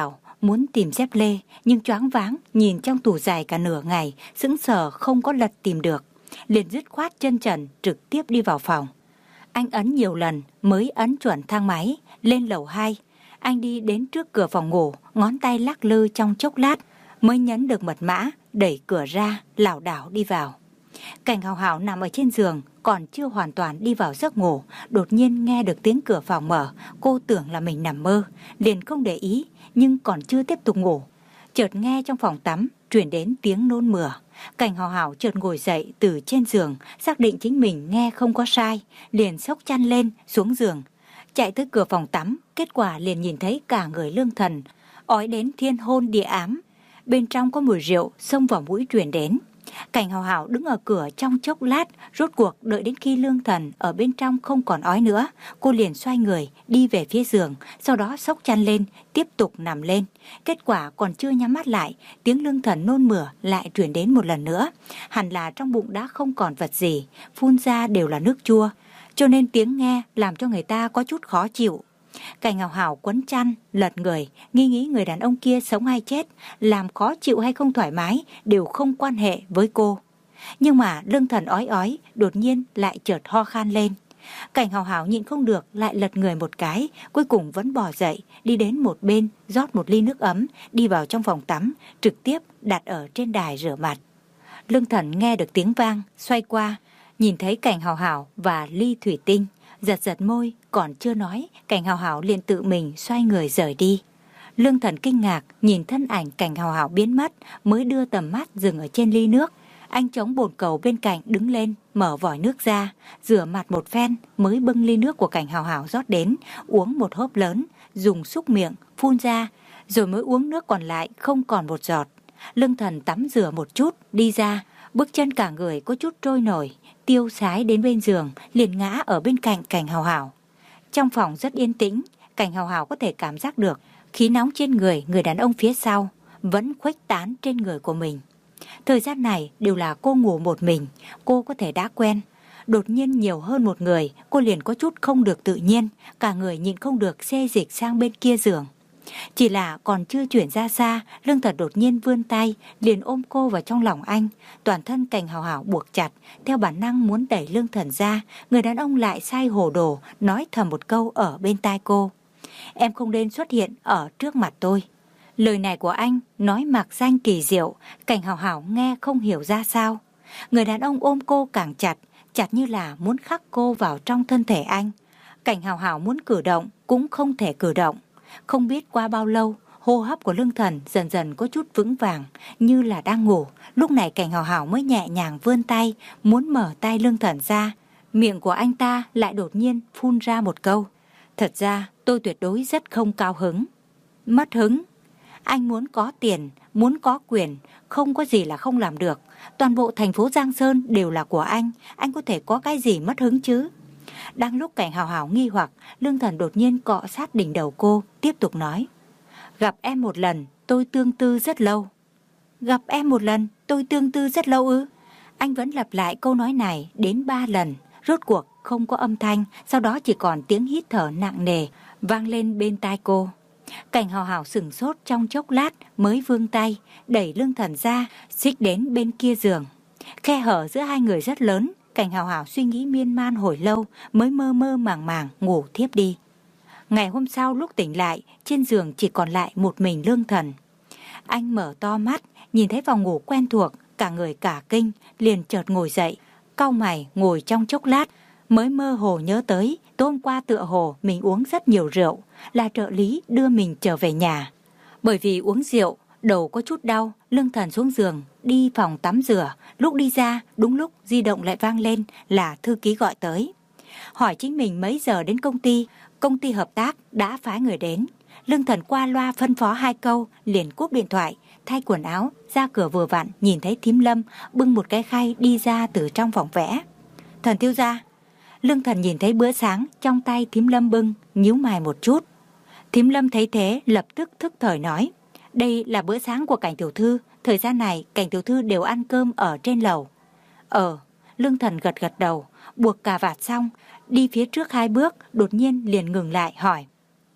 muốn tìm dép lê, nhưng choáng váng nhìn trong tủ giày cả nửa ngày, sững sờ không có lật tìm được. Liền dứt khoát chân trần trực tiếp đi vào phòng. Anh ấn nhiều lần mới ấn chuẩn thang máy lên lầu hai. Anh đi đến trước cửa phòng ngủ, ngón tay lắc lư trong chốc lát mới nhấn được mật mã, đẩy cửa ra, lảo đảo đi vào. Cảnh Hào Hào nằm ở trên giường, còn chưa hoàn toàn đi vào giấc ngủ, đột nhiên nghe được tiếng cửa phòng mở. Cô tưởng là mình nằm mơ, liền không để ý, nhưng còn chưa tiếp tục ngủ. Chợt nghe trong phòng tắm truyền đến tiếng nôn mửa. Cảnh Hào Hào chợt ngồi dậy từ trên giường, xác định chính mình nghe không có sai, liền xốc chăn lên xuống giường, chạy tới cửa phòng tắm. Kết quả liền nhìn thấy cả người Lương Thần ói đến thiên hôn địa ám, bên trong có mùi rượu xông vào mũi truyền đến. Cảnh Hào Hào đứng ở cửa trong chốc lát, rốt cuộc đợi đến khi Lương Thần ở bên trong không còn ói nữa, cô liền xoay người đi về phía giường, sau đó xốc chăn lên, tiếp tục nằm lên. Kết quả còn chưa nhắm mắt lại, tiếng Lương Thần nôn mửa lại truyền đến một lần nữa. Hẳn là trong bụng đã không còn vật gì, phun ra đều là nước chua, cho nên tiếng nghe làm cho người ta có chút khó chịu. Cảnh Hào Hào quấn chăn, lật người, nghi nghĩ người đàn ông kia sống hay chết, làm khó chịu hay không thoải mái đều không quan hệ với cô. Nhưng mà Lương Thần ói ói, đột nhiên lại chợt ho khan lên. Cảnh Hào Hào nhịn không được, lại lật người một cái, cuối cùng vẫn bò dậy, đi đến một bên, rót một ly nước ấm, đi vào trong phòng tắm, trực tiếp đặt ở trên đài rửa mặt. Lương Thần nghe được tiếng vang, xoay qua, nhìn thấy Cảnh Hào Hào và ly thủy tinh, giật giật môi, còn chưa nói, Cảnh Hào Hào liền tự mình xoay người rời đi. Lương Thần kinh ngạc nhìn thân ảnh Cảnh Hào Hào biến mất, mới đưa tầm mắt dừng ở trên ly nước. Anh chống bồn cầu bên cạnh đứng lên, mở vòi nước ra, rửa mặt một phen, mới bưng ly nước của Cảnh Hào Hào rót đến, uống một hớp lớn, dùng xúc miệng phun ra, rồi mới uống nước còn lại không còn một giọt. Lương Thần tắm rửa một chút, đi ra, bước chân cả người có chút trôi nổi, tiêu sái đến bên giường, liền ngã ở bên cạnh Cảnh Hào Hào. Trong phòng rất yên tĩnh, Cảnh Hào Hào có thể cảm giác được khí nóng trên người người đàn ông phía sau vẫn khuếch tán trên người của mình. Thời gian này đều là cô ngủ một mình, cô có thể đã quen. Đột nhiên nhiều hơn một người, cô liền có chút không được tự nhiên, cả người nhịn không được xê dịch sang bên kia giường. Chỉ là còn chưa chuyển ra xa, Lương Thần đột nhiên vươn tay, liền ôm cô vào trong lòng anh. Toàn thân Cảnh Hào Hào buộc chặt, theo bản năng muốn đẩy Lương Thần ra. Người đàn ông lại say hồ đồ, nói thầm một câu ở bên tai cô: "Em không nên xuất hiện ở trước mặt tôi." Lời này của anh nói mạc danh kỳ diệu, Cảnh Hào Hào nghe không hiểu ra sao. Người đàn ông ôm cô càng chặt, chặt như là muốn khắc cô vào trong thân thể anh. Cảnh Hào Hào muốn cử động cũng không thể cử động. Không biết qua bao lâu, hô hấp của Lương Thần dần dần có chút vững vàng, như là đang ngủ. Lúc này Cảnh Hào Hào mới nhẹ nhàng vươn tay, muốn mở tay Lương Thần ra. Miệng của anh ta lại đột nhiên phun ra một câu: "Thật ra tôi tuyệt đối rất không cao hứng." Mất hứng? Anh muốn có tiền, muốn có quyền, không có gì là không làm được. Toàn bộ thành phố Giang Sơn đều là của anh, anh có thể có cái gì mất hứng chứ? Đang lúc Cảnh Hào Hào nghi hoặc, Lương Thần đột nhiên cọ sát đỉnh đầu cô, tiếp tục nói: "Gặp em một lần, tôi tương tư rất lâu." Gặp em một lần, tôi tương tư rất lâu ư? Anh vẫn lặp lại câu nói này đến ba lần, rốt cuộc không có âm thanh, sau đó chỉ còn tiếng hít thở nặng nề vang lên bên tai cô. Cảnh Hào Hào sửng sốt trong chốc lát mới vươn tay, đẩy Lương Thần ra, xích đến bên kia giường. Khe hở giữa hai người rất lớn, Cảnh Hào Hào suy nghĩ miên man hồi lâu mới mơ mơ màng màng ngủ thiếp đi. Ngày hôm sau lúc tỉnh lại, trên giường chỉ còn lại một mình Lương Thần. Anh mở to mắt, nhìn thấy phòng ngủ quen thuộc, cả người cả kinh, liền chợt ngồi dậy, cau mày ngồi trong chốc lát, mới mơ hồ nhớ tới tối hôm qua tựa hồ mình uống rất nhiều rượu, là trợ lý đưa mình trở về nhà. Bởi vì uống rượu, đầu có chút đau, Lương Thần xuống giường, đi phòng tắm rửa. Lúc đi ra, đúng lúc di động lại vang lên, là thư ký gọi tới. Hỏi chính mình mấy giờ đến công ty, công ty hợp tác đã phái người đến. Lương Thần qua loa phân phó hai câu, liền cúp điện thoại, thay quần áo, ra cửa vừa vặn, nhìn thấy thím Lâm bưng một cái khay đi ra từ trong phòng vẽ. "Thần thiếu gia." Lương Thần nhìn thấy bữa sáng trong tay thím Lâm bưng, nhíu mày một chút. Thím Lâm thấy thế lập tức thức thời nói: "Đây là bữa sáng của Cảnh tiểu thư, thời gian này Cảnh tiểu thư đều ăn cơm ở trên lầu." Ờ, Lương Thần gật gật đầu, buộc cà vạt xong, đi phía trước hai bước, đột nhiên liền ngừng lại hỏi: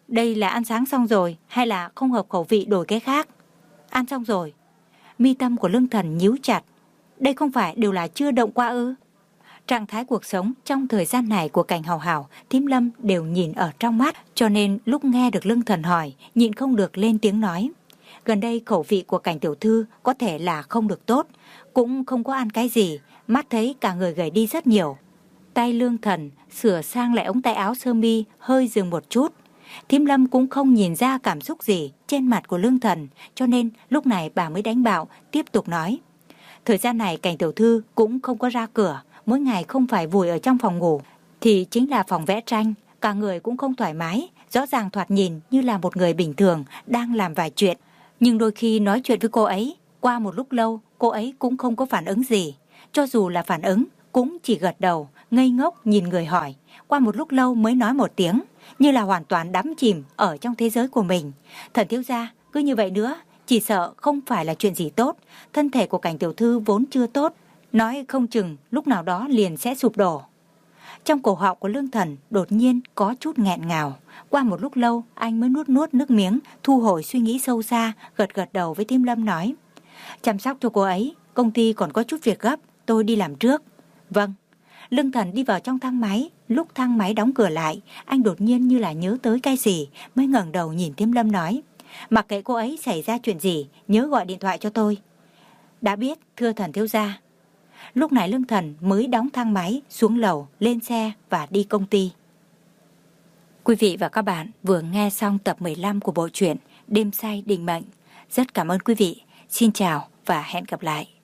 Đây là ăn sáng xong rồi hay là không hợp khẩu vị đổi cái khác? Ăn xong rồi. Mi tâm của Lương Thần nhíu chặt. Đây không phải đều là chưa động qua ư? Trạng thái cuộc sống trong thời gian này của Cảnh Hào Hào, Thím Lâm đều nhìn ở trong mắt, cho nên lúc nghe được Lương Thần hỏi, nhịn không được lên tiếng nói. Gần đây khẩu vị của Cảnh tiểu thư có thể là không được tốt, cũng không có ăn cái gì, mắt thấy cả người gầy đi rất nhiều. Tay Lương Thần sửa sang lại ống tay áo sơ mi hơi dừng một chút. Thím Lâm cũng không nhìn ra cảm xúc gì trên mặt của Lương Thần, cho nên lúc này bà mới đánh bạo, tiếp tục nói. Thời gian này Cảnh tiểu thư cũng không có ra cửa, mỗi ngày không phải vùi ở trong phòng ngủ, thì chính là phòng vẽ tranh, cả người cũng không thoải mái, rõ ràng thoạt nhìn như là một người bình thường đang làm vài chuyện. Nhưng đôi khi nói chuyện với cô ấy, qua một lúc lâu cô ấy cũng không có phản ứng gì, cho dù là phản ứng cũng chỉ gật đầu, ngây ngốc nhìn người hỏi, qua một lúc lâu mới nói một tiếng, như là hoàn toàn đắm chìm ở trong thế giới của mình. Thần thiếu gia, cứ như vậy nữa, chỉ sợ không phải là chuyện gì tốt, thân thể của Cảnh tiểu thư vốn chưa tốt, nói không chừng lúc nào đó liền sẽ sụp đổ. Trong cổ họng của Lương Thần đột nhiên có chút nghẹn ngào. Qua một lúc lâu anh mới nuốt nuốt nước miếng, thu hồi suy nghĩ sâu xa, gật gật đầu với Thím Lâm nói. Chăm sóc cho cô ấy, công ty còn có chút việc gấp, tôi đi làm trước. Vâng. Lương Thần đi vào trong thang máy, lúc thang máy đóng cửa lại, anh đột nhiên như là nhớ tới cái gì, mới ngẩng đầu nhìn Thím Lâm nói. Mặc kệ cô ấy xảy ra chuyện gì, nhớ gọi điện thoại cho tôi. Đã biết, thưa thần thiếu gia. Lúc này Lương Thần mới đóng thang máy, xuống lầu, lên xe và đi công ty. Quý vị và các bạn vừa nghe xong tập mười lăm của bộ truyện Đêm Say Định Mệnh. Rất cảm ơn quý vị. Xin chào và hẹn gặp lại.